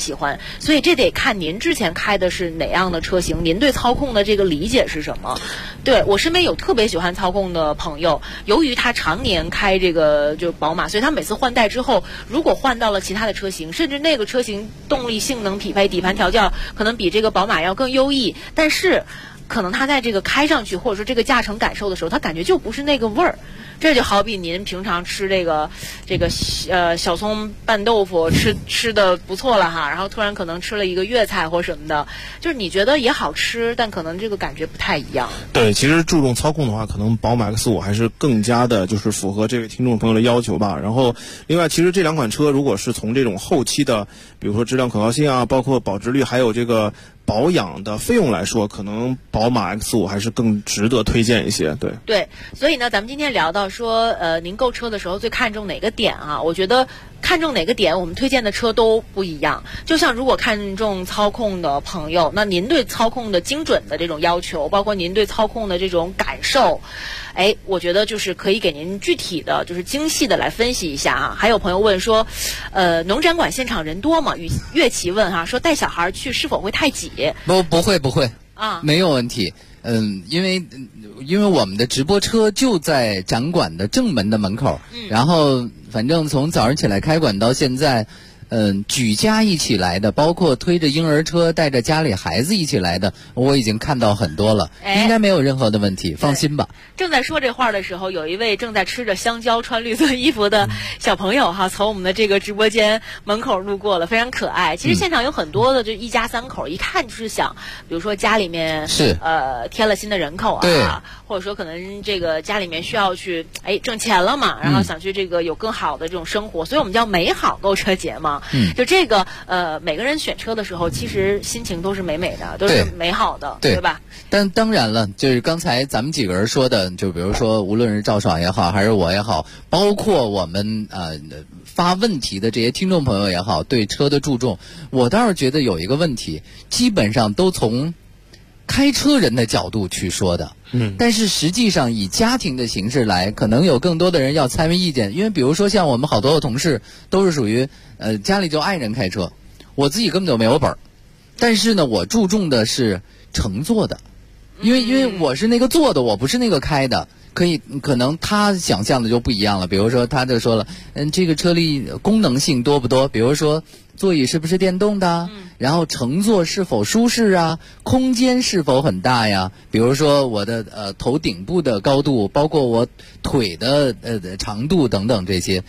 喜欢。所以这得看您之前开的是哪样的车型，您对操控的这个理解是什么。对，我身边有特别喜欢操控的朋友，由于他常年开这个就宝马，所以他每次换代之后，如果换到了其他的车型，甚至那个车型动力性能匹配、底盘调教可能比这个宝马要更优异，但是可能他在这个开上去或者说这个驾乘感受的时候，他感觉就不是那个味儿。这就好比您平常吃这个小葱拌豆腐吃的不错了哈，然后突然可能吃了一个粤菜或什么的，就是你觉得也好吃，但可能这个感觉不太一样。 对，其实注重操控的话，可能宝马 X5 还是更加的就是符合这位听众朋友的要求吧。然后另外，其实这两款车如果是从这种后期的，比如说质量可靠性啊，包括保值率，还有这个保养的费用来说，可能宝马 X5 还是更值得推荐一些。对， 所以呢，咱们今天聊到说，您购车的时候最看重哪个点啊？我觉得看重哪个点，我们推荐的车都不一样。就像如果看重操控的朋友，那您对操控的精准的这种要求，包括您对操控的这种感受，我觉得就是可以给您具体的就是精细的来分析一下啊。还有朋友问说，农展馆现场人多吗？岳琪问哈，说带小孩去是否会太挤？ 不会啊， 没有问题。因为我们的直播车就在展馆的正门的门口，然后反正从早上起来开馆到现在，举家一起来的，包括推着婴儿车带着家里孩子一起来的，我已经看到很多了，应该没有任何的问题，放心吧。 正在说这话的时候，有一位正在吃着香蕉穿绿色衣服的小朋友哈，从我们的这个直播间门口路过了，非常可爱。其实现场有很多的就一家三口，一看就是想，比如说家里面是添了新的人口啊，或者说可能这个家里面需要去挣钱了嘛，然后想去这个有更好的这种生活，所以我们叫美好购车节嘛。就这个每个人选车的时候，其实心情都是美美的，都是美好的，对吧？ 但当然了，就是刚才咱们几个人说的，就比如说无论是赵爽也好，还是我也好，包括我们发问题的这些听众朋友也好，对车的注重，我倒是觉得有一个问题，基本上都从开车人的角度去说的。但是实际上以家庭的形式来，可能有更多的人要参与意见，因为比如说像我们好多的同事都是属于家里就爱人开车，我自己根本就没有本儿，但是呢我注重的是乘坐的，因为我是那个坐的，我不是那个开的，可能他想象的就不一样了。比如说他就说了，这个车里功能性多不多？比如说座椅是不是电动的？然后乘坐是否舒适啊？空间是否很大呀？比如说我的头顶部的高度，包括我腿的长度等等这些，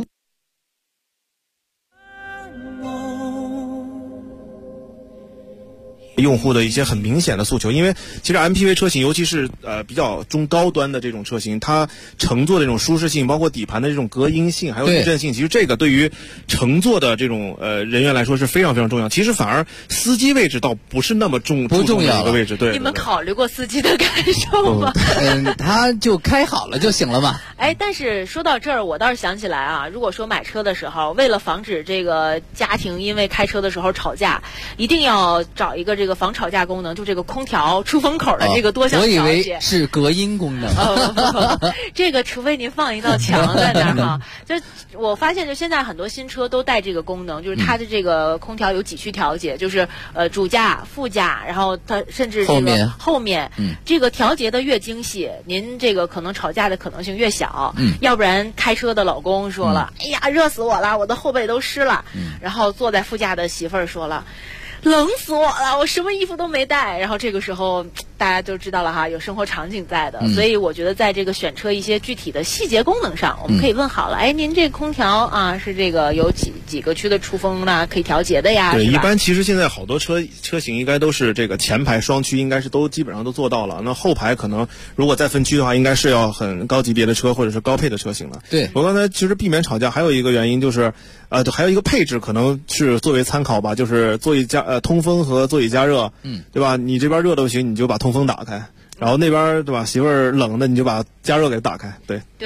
用户的一些很明显的诉求，因为其实 MPV 车型，尤其是比较中高端的这种车型，它乘坐的这种舒适性，包括底盘的这种隔音性，还有避震性，其实这个对于乘坐的这种人员来说是非常非常重要。其实反而司机位置倒不是那么不重要的一个位置。对， 你们考虑过司机的感受吗？ 他就开好了就行了嘛。 但是说到这儿，我倒是想起来啊，如果说买车的时候，为了防止这个家庭因为开车的时候吵架，一定要找一个这个防吵架功能，就这个空调出风口的这个多项调节。 我以为是隔音功能。 这个除非您放一道墙在那儿哈。就我发现，就现在很多新车都带这个功能，就是它的这个空调有几区调节，就是主驾、副驾，然后它甚至这个后面，这个调节的越精细，您这个可能吵架的可能性越小。要不然开车的老公说了，哎呀，热死我了，我的后背都湿了。然后坐在副驾的媳妇儿说了，冷死我了，我什么衣服都没带。然后这个时候大家就知道了哈，有生活场景在的。所以我觉得在这个选车一些具体的细节功能上，我们可以问好了，您这空调啊是这个有几个区的出风呢，可以调节的呀。 对，一般其实现在好多车型应该都是这个前排双区，应该是都基本上都做到了。那后排可能如果再分区的话，应该是要很高级别的车或者是高配的车型了。 对， 我刚才其实避免吵架还有一个原因就是，还有一个配置可能是作为参考吧，就是座椅通风和座椅加热，对吧？你这边热都行，你就把通风打开，然后那边对吧，媳妇儿冷的你就把加热给打开，对。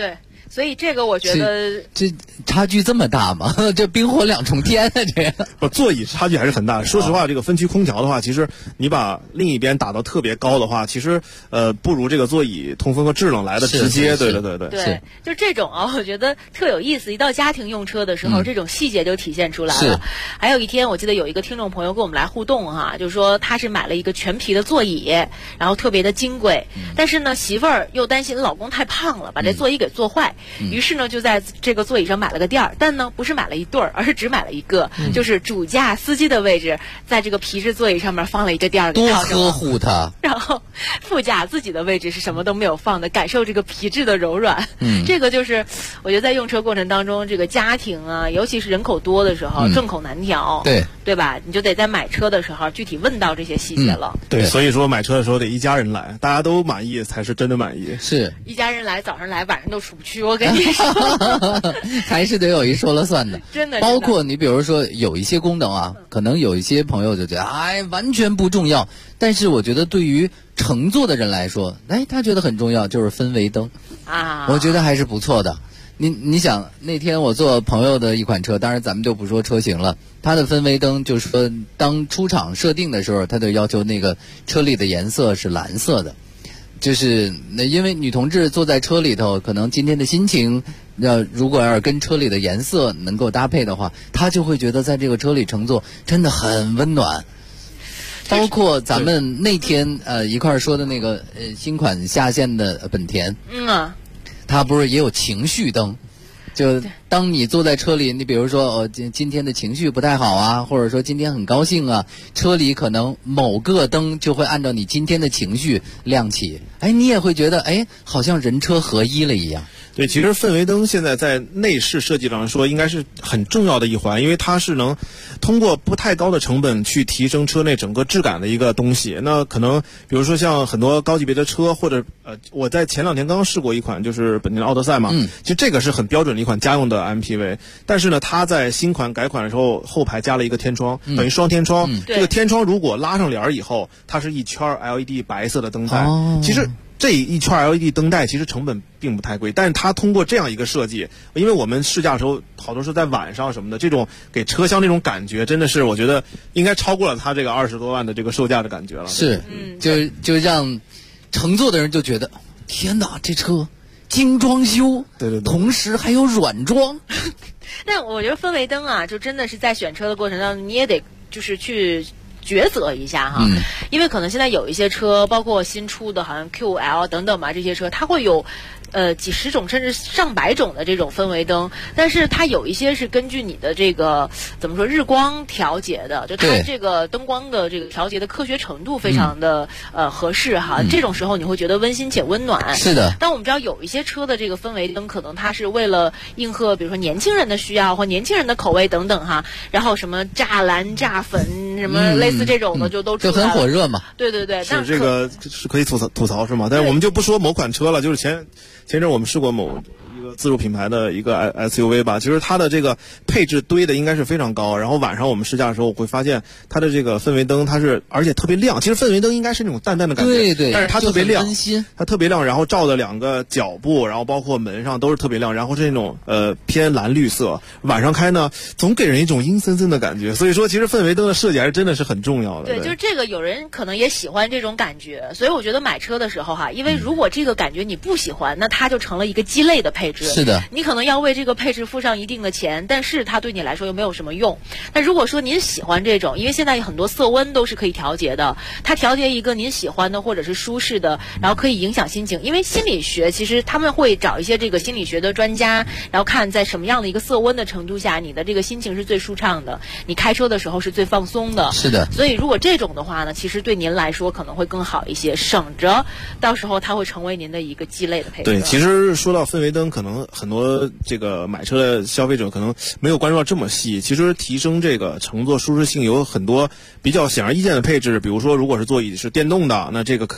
所以这个我觉得这差距这么大吗？这冰火两重天啊！这不，座椅差距还是很大的。说实话，这个分区空调的话，其实你把另一边打到特别高的话，其实不如这个座椅通风和制冷来的直接。对， 就这种啊，我觉得特有意思。一到家庭用车的时候，这种细节就体现出来了。还有一天，我记得有一个听众朋友跟我们来互动哈，就说他是买了一个全皮的座椅，然后特别的金贵，但是呢，媳妇儿又担心老公太胖了，把这座椅给坐坏，于是呢就在这个座椅上买了个垫儿，但呢不是买了一对儿，而是只买了一个，就是主驾司机的位置，在这个皮质座椅上面放了一个垫儿， 多呵护它。 然后副驾自己的位置是什么都没有放的，感受这个皮质的柔软。这个就是我觉得在用车过程当中，这个家庭啊，尤其是人口多的时候，众口难调，对吧？你就得在买车的时候具体问到这些细节了。 对，所以说买车的时候得一家人来，大家都满意才是真的满意。 是一家人来，早上来，晚上都出不去。我跟你说， 还是得有一说了算的。 真的， 包括你比如说有一些功能啊，可能有一些朋友就觉得完全不重要，但是我觉得对于乘坐的人来说，他觉得很重要，就是氛围灯啊， 我觉得还是不错的。你想那天我坐朋友的一款车，当然咱们就不说车型了，它的氛围灯就是说当出厂设定的时候，它就要求那个车里的颜色是蓝色的，就是因为女同志坐在车里头，可能今天的心情如果要是跟车里的颜色能够搭配的话，她就会觉得在这个车里乘坐真的很温暖。包括咱们那天一块儿说的那个新款下线的本田，它不是也有情绪灯？就当你坐在车里，你比如说今天的情绪不太好啊，或者说今天很高兴啊，车里可能某个灯就会按照你今天的情绪亮起，你也会觉得好像人车合一了一样。 对，其实氛围灯现在在内饰设计上说应该是很重要的一环，因为它是能通过不太高的成本去提升车内整个质感的一个东西。那可能比如说像很多高级别的车，或者我在前2天刚刚试过一款就是本田的奥德赛嘛，其实这个是很标准的一款家用的 MPV， 但是呢它在新款改款的时候后排加了一个天窗，等于双天窗，这个天窗如果拉上帘以后，它是一圈 LED 白色的灯带，其实这一圈 LED 灯带其实成本并不太贵，但是它通过这样一个设计，因为我们试驾的时候好多是在晚上什么的，这种给车厢这种感觉真的是我觉得应该超过了它这个20多万的这个售价的感觉了。 是，就让乘坐的人就觉得天哪，这车精装修， 对， 同时还有软装。 但我觉得氛围灯啊，就真的是在选车的过程当中，你也得就是去抉择一下哈，因为可能现在有一些车，包括新出的，好像 QL 等等吧，这些车它会有几十种甚至上百种的这种氛围灯，但是它有一些是根据你的这个怎么说日光调节的，就它这个灯光的这个调节的科学程度非常的合适哈，这种时候你会觉得温馨且温暖。 是的。 但我们知道有一些车的这个氛围灯，可能它是为了应和比如说年轻人的需要或年轻人的口味等等哈，然后什么炸蓝炸粉什么类似这种的就都出来了， 就很火热嘛。 对， 是这个是可以吐槽是吗？但是我们就不说某款车了，就是前阵我们试过某一个自主品牌的一个 SUV 吧，其实它的这个配置堆的应该是非常高，然后晚上我们试驾的时候我会发现它的这个氛围灯它是而且特别亮，其实氛围灯应该是那种淡淡的感觉， 对， 但是它特别亮， 它特别亮，然后照的2个脚部，然后包括门上都是特别亮，然后是那种偏蓝绿色，晚上开呢总给人一种阴森森的感觉，所以说其实氛围灯的设计还是真的是很重要的。 对，就是这个有人可能也喜欢这种感觉，所以我觉得买车的时候哈，因为如果这个感觉你不喜欢，那它就成了一个鸡肋的配置。 是的， 你可能要为这个配置付上一定的钱，但是它对你来说又没有什么用。那如果说您喜欢这种，因为现在很多色温都是可以调节的，它调节一个您喜欢的或者是舒适的，然后可以影响心情。因为心理学其实他们会找一些这个心理学的专家，然后看在什么样的一个色温的程度下，你的这个心情是最舒畅的，你开车的时候是最放松的。 是的。 所以如果这种的话呢，其实对您来说可能会更好一些，省着到时候它会成为您的一个鸡肋的配置。 对，其实说到氛围灯，可能很多这个买车的消费者可能没有关注到这么细。其实提升这个乘坐舒适性有很多比较显而易见的配置，比如说如果是座椅是电动的，那这个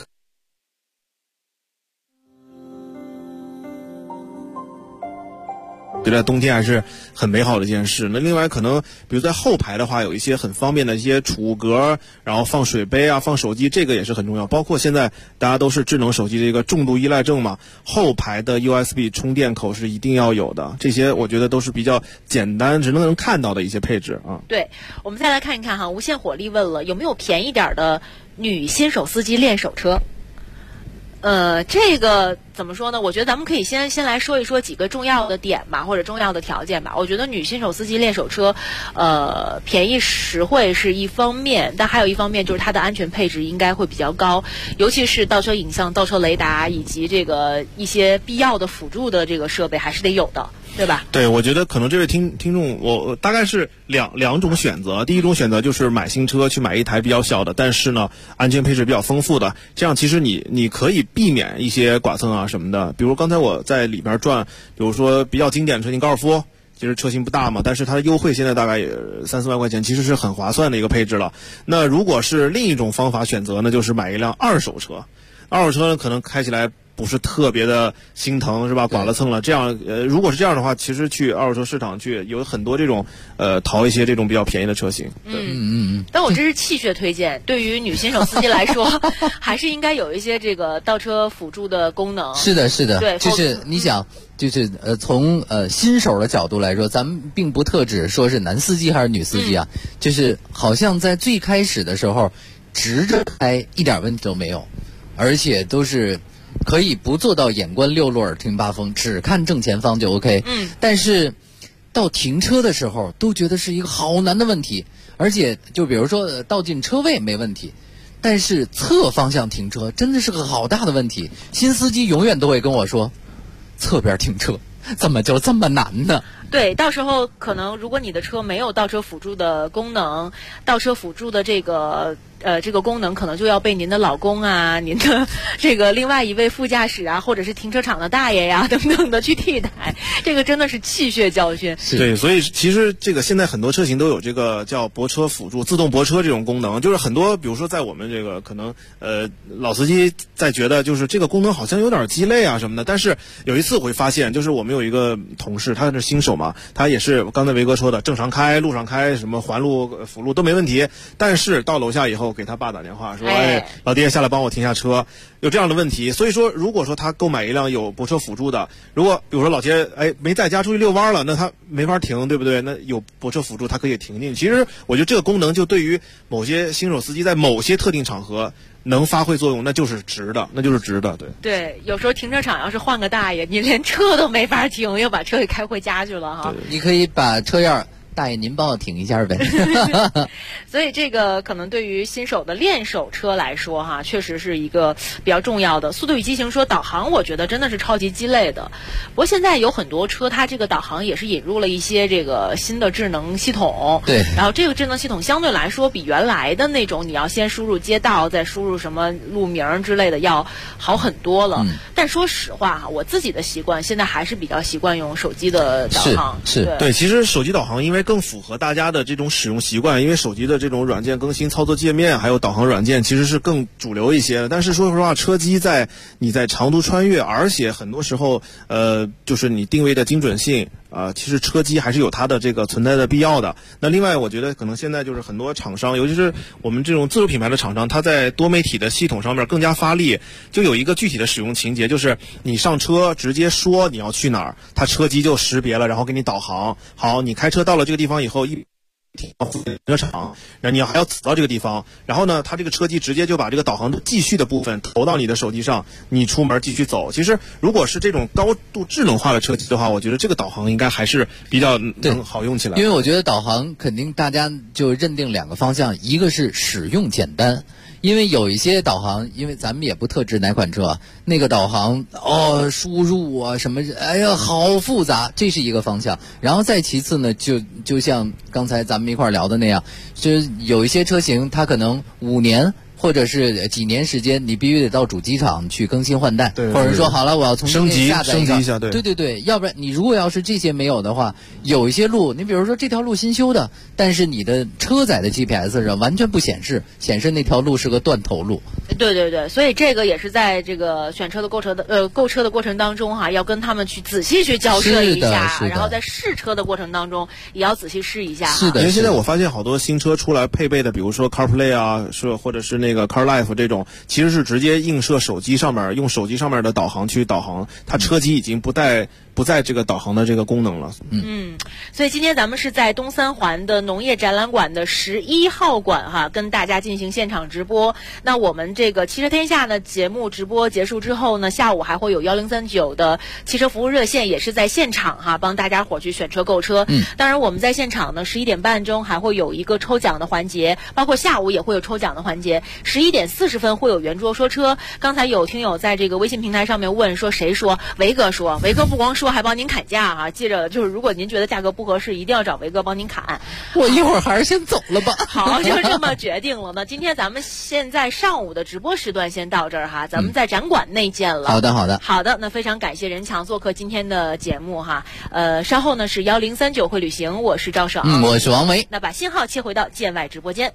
对，在冬天还是很美好的一件事。那另外可能比如在后排的话，有一些很方便的一些储物格，然后放水杯啊，放手机，这个也是很重要。包括现在大家都是智能手机的一个重度依赖症嘛，后排的 USB 充电口是一定要有的。这些我觉得都是比较简单只能看到的一些配置啊。 对，我们再来看一看哈，无限火力问了有没有便宜点的女新手司机练手车。这个怎么说呢？我觉得咱们可以先来说一说几个重要的点吧，或者重要的条件吧。我觉得女新手司机练手车，便宜实惠是一方面，但还有一方面就是它的安全配置应该会比较高，尤其是倒车影像、倒车雷达以及这个一些必要的辅助的这个设备还是得有的。对吧？ 对，我觉得可能这位听众，我大概是两种选择。第一种选择就是买新车去买一台比较小的，但是呢安全配置比较丰富的，这样其实你可以避免一些剐蹭啊什么的。比如刚才我在里边转，比如说比较经典的车型高尔夫，其实车型不大嘛，但是它的优惠现在大概也3-4万块钱，其实是很划算的一个配置了。那如果是另一种方法选择呢，就是买一辆二手车。二手车呢可能开起来不是特别的心疼，是吧？剐了蹭了，这样如果是这样的话，其实去二手车市场去有很多这种淘一些这种比较便宜的车型。 但我这是气血推荐，对于女新手司机来说，还是应该有一些这个倒车辅助的功能。 是的，是的， 对， 就是你想，就是从新手的角度来说，咱们并不特指说是男司机还是女司机啊，就是好像在最开始的时候，直着开一点问题都没有，而且都是可以不做到眼观六路耳听八风，只看正前方就 OK。但是到停车的时候都觉得是一个好难的问题，而且就比如说倒进车位没问题，但是侧方向停车真的是个好大的问题。新司机永远都会跟我说，侧边停车怎么就这么难呢？ 对，到时候可能如果你的车没有倒车辅助的功能，倒车辅助的这个功能可能就要被您的老公啊、您的这个另外一位副驾驶啊，或者是停车场的大爷呀等等的去替代，这个真的是气血教训。 对，所以其实这个现在很多车型都有这个叫泊车辅助、自动泊车这种功能，就是很多比如说在我们这个可能老司机在觉得就是这个功能好像有点鸡肋啊什么的，但是有一次我会发现，就是我们有一个同事，他是新手嘛，他也是刚才维哥说的正常开，路上开什么环路、辅路都没问题，但是到楼下以后给他爸打电话说，老爹下来帮我停下车，有这样的问题。所以说如果说他购买一辆有泊车辅助的，如果比如说老爹没在家出去遛弯了，那他没法停，对不对？那有泊车辅助他可以停进去。其实我觉得这个功能就对于某些新手司机在某些特定场合能发挥作用，那就是值的。 对，有时候停车场要是换个大爷，你连车都没法停，又把车给开回家去了哈。 你可以把车钥大爷您帮我停一下呗。 所以这个可能对于新手的练手车来说哈，确实是一个比较重要的。速度与激情说导航我觉得真的是超级鸡肋的，不过现在有很多车它这个导航也是引入了一些这个新的智能系统。 对， 然后这个智能系统相对来说比原来的那种你要先输入街道再输入什么路名之类的要好很多了。但说实话哈，我自己的习惯现在还是比较习惯用手机的导航。 对，其实手机导航因为更符合大家的这种使用习惯，因为手机的这种软件更新、操作界面还有导航软件其实是更主流一些的。但是说实话，车机你在长途穿越，而且很多时候就是你定位的精准性其实车机还是有它的这个存在的必要的。那另外我觉得可能现在就是很多厂商，尤其是我们这种自主品牌的厂商，它在多媒体的系统上面更加发力，就有一个具体的使用情节，就是你上车直接说你要去哪儿，它车机就识别了，然后给你导航。好，你开车到了这个地方以后，停车场，然后你还要走到这个地方，然后呢，它这个车机直接就把这个导航继续的部分投到你的手机上，你出门继续走。其实如果是这种高度智能化的车机的话，我觉得这个导航应该还是比较能好用起来。 因为我觉得导航肯定大家就认定两个方向，一个是使用简单。因为有一些导航，因为咱们也不特指哪款车啊，那个导航输入啊什么，哎呀好复杂，这是一个方向。然后再其次呢，就像刚才咱们一块聊的那样，就有一些车型它可能5年或者是几年时间，你必须得到主机厂去更新换代，或者说好了，我要从升级一下， 对，要不然你如果要是这些没有的话，有一些路，你比如说这条路新修的，但是你的车载的 GPS 上完全不显示那条路是个断头路。 对，所以这个也是在这个选车的购车的过程当中要跟他们去仔细去交涉一下，然后在试车的过程当中也要仔细试一下。 是的， 因为现在我发现好多新车出来配备的，比如说 CarPlay 啊，或者是那个 CarLife 这种，其实是直接映射手机上面，用手机上面的导航去导航，它车机已经不在这个导航的这个功能了。 所以今天咱们是在东三环的农业展览馆的11号馆跟大家进行现场直播。那我们这个汽车天下呢节目直播结束之后呢，下午还会有1039的汽车服务热线也是在现场帮大家伙去选车购车。当然我们在现场呢11点半钟还会有一个抽奖的环节，包括下午也会有抽奖的环节。11点40分会有圆桌说车。刚才有听友在这个微信平台上面问说谁说，维哥说，维哥不光说还帮您砍价记着就是如果您觉得价格不合适，一定要找维哥帮您砍。 我一会儿还是先走了吧。 好，就这么决定了。那今天咱们现在上午的直播时段先到这儿咱们在展馆内见了。 好的， 那非常感谢任强做客今天的节目稍后呢是1039会旅行，我是赵爽， 我是王维。 那把信号切回到建外直播间。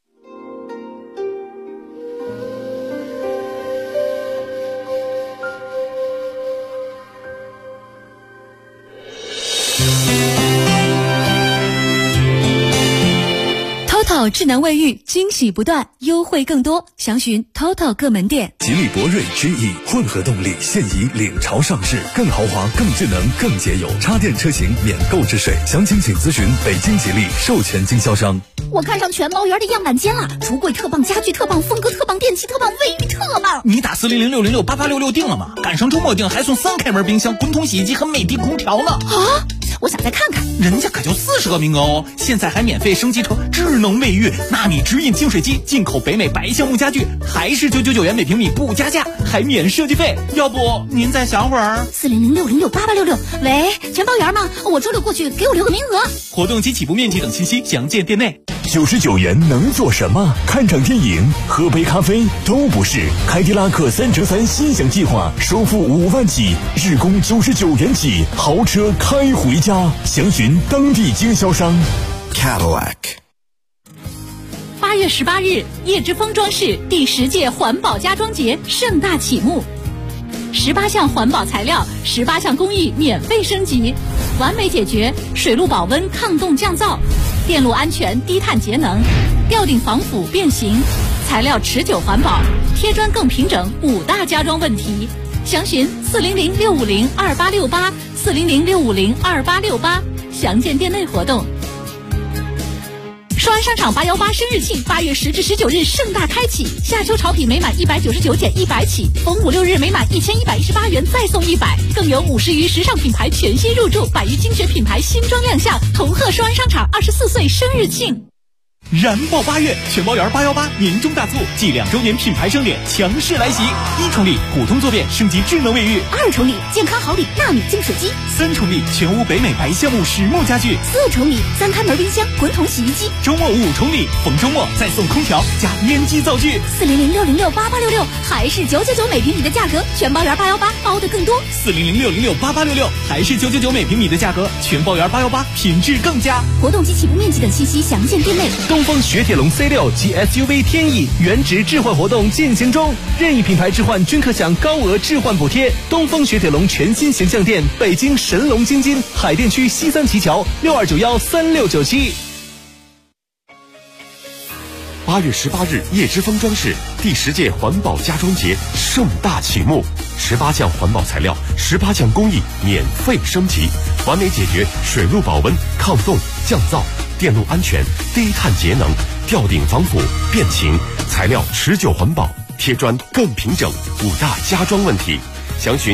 TOTO 智能卫浴惊喜不断，优惠更多，详询 TOTO 各门店。 吉利博瑞 GE 混合动力现已领潮上市，更豪华、更智能、更节油，插电车型免购置税，详情请咨询北京吉利授权经销商。 我看上全包园的样板间了，橱柜特棒，家具特棒，风格特棒，电器特棒，卫浴特棒。 你打40060688866订了吗？赶上周末订还送3开门冰箱、滚筒洗衣机和美的空调呢。 我想再看看， 人家可就40个名额哦！现在还免费升级成智能卫浴、纳米直饮净水机，进口北美白橡木家具，还是999元每平米不加价，还免设计费。要不您再想会儿 ？40060688866，喂，全包园吗？我周六过去，给我留个名额。 活动及起步面积等信息详见店内。 99元能做什么？看场电影、喝杯咖啡都不是。凯迪拉克3乘3心想计划，首付5万起，日供99元起，豪车开回家。详询当地经销商。 Cadillac。 8月18日，叶之峰装饰第10届环保家装节盛大启幕，18项环保材料，18项工艺免费升级，完美解决水路保温、抗冻降噪、电路安全、低碳节能、吊顶防腐变形、材料持久环保、贴砖更平整5大家装问题。详询400-650-2868，400-650-2868，详见店内活动。双安商场818生日庆8月10至19日盛大开启，夏秋潮品每满199减100起，逢5、6日每满1118元再送100，更有50余时尚品牌全新入驻，100余精选品牌新装亮相，同贺双安商场24岁生日庆。 燃爆8月，全包园818年终大促暨2周年品牌盛典强势来袭！1重礼普通坐便升级智能卫浴 ，2重礼健康好礼纳米净水机 ，3重礼全屋北美白橡木实木家具 ，4重礼3开门冰箱、滚筒洗衣机。 周末5重礼，逢周末再送空调加烟机灶具。 400-606-8866，还是999每平米的价格，全包园818包的更多。 400-606-8866，还是999每平米的价格，全包园818品质更佳。 活动及起步面积等信息详见店内。 东风雪铁龙 C6 及 SUV 天翼原值置换活动进行中，任意品牌置换均可享高额置换补贴。东风雪铁龙全新形象店，北京神龙京津海淀区西三旗桥62913697。 8月18日，叶之峰装饰第10届环保家装节盛大启幕，18项环保材料，18项工艺免费升级，完美解决水路保温、抗冻、降噪、电路安全、低碳节能、吊顶防腐变形、材料持久环保、贴砖更平整5大家装问题。详询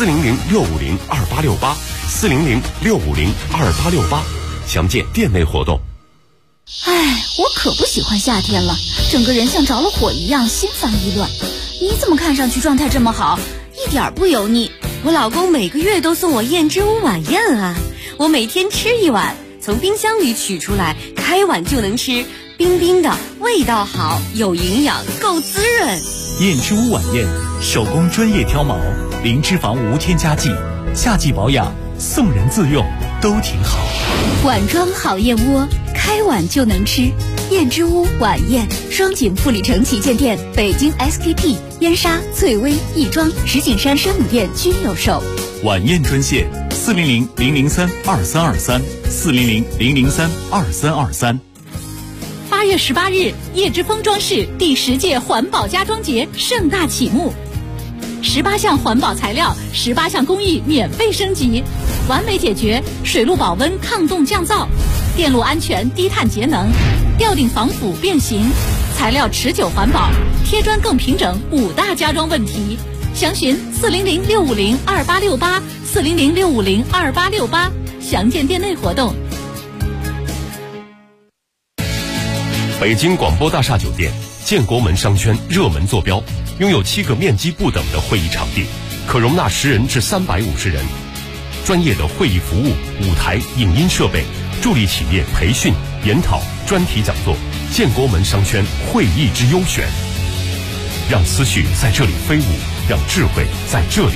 400-650-2868，400-650-2868，详见店内活动。 我可不喜欢夏天了，整个人像着了火一样，心烦意乱。你怎么看上去状态这么好，一点不油腻？ 我老公每个月都送我燕之屋晚宴啊，我每天吃1碗， 从冰箱里取出来，开碗就能吃，冰冰的，味道好，有营养，够滋润。 燕之屋晚宴，手工专业挑毛，零脂肪无添加剂，夏季保养，送人自用都挺好。 碗装好燕窝，开碗就能吃。燕之屋晚宴，双井富力城旗舰店、北京 SKP、燕莎、翠微、亦庄、石景山生乳店均有售。 晚宴专线400-003-2323，400-003-2323。 8月18日，叶之峰装饰第10届环保家装节盛大启幕，18项环保材料，18项工艺免费升级，完美解决水路保温、抗冻降噪、电路安全、低碳节能、吊顶防腐变形、材料持久环保、贴砖更平整5大家装问题。详询400-650-2868，400-650-2868，详见店内活动。 北京广播大厦酒店建国门商圈热门坐标，拥有7个面积不等的会议场地，可容纳10人至350人。专业的会议服务、舞台、影音设备，助力企业培训、研讨、专题讲座。建国门商圈会议之优选，让思绪在这里飞舞，让智慧在这里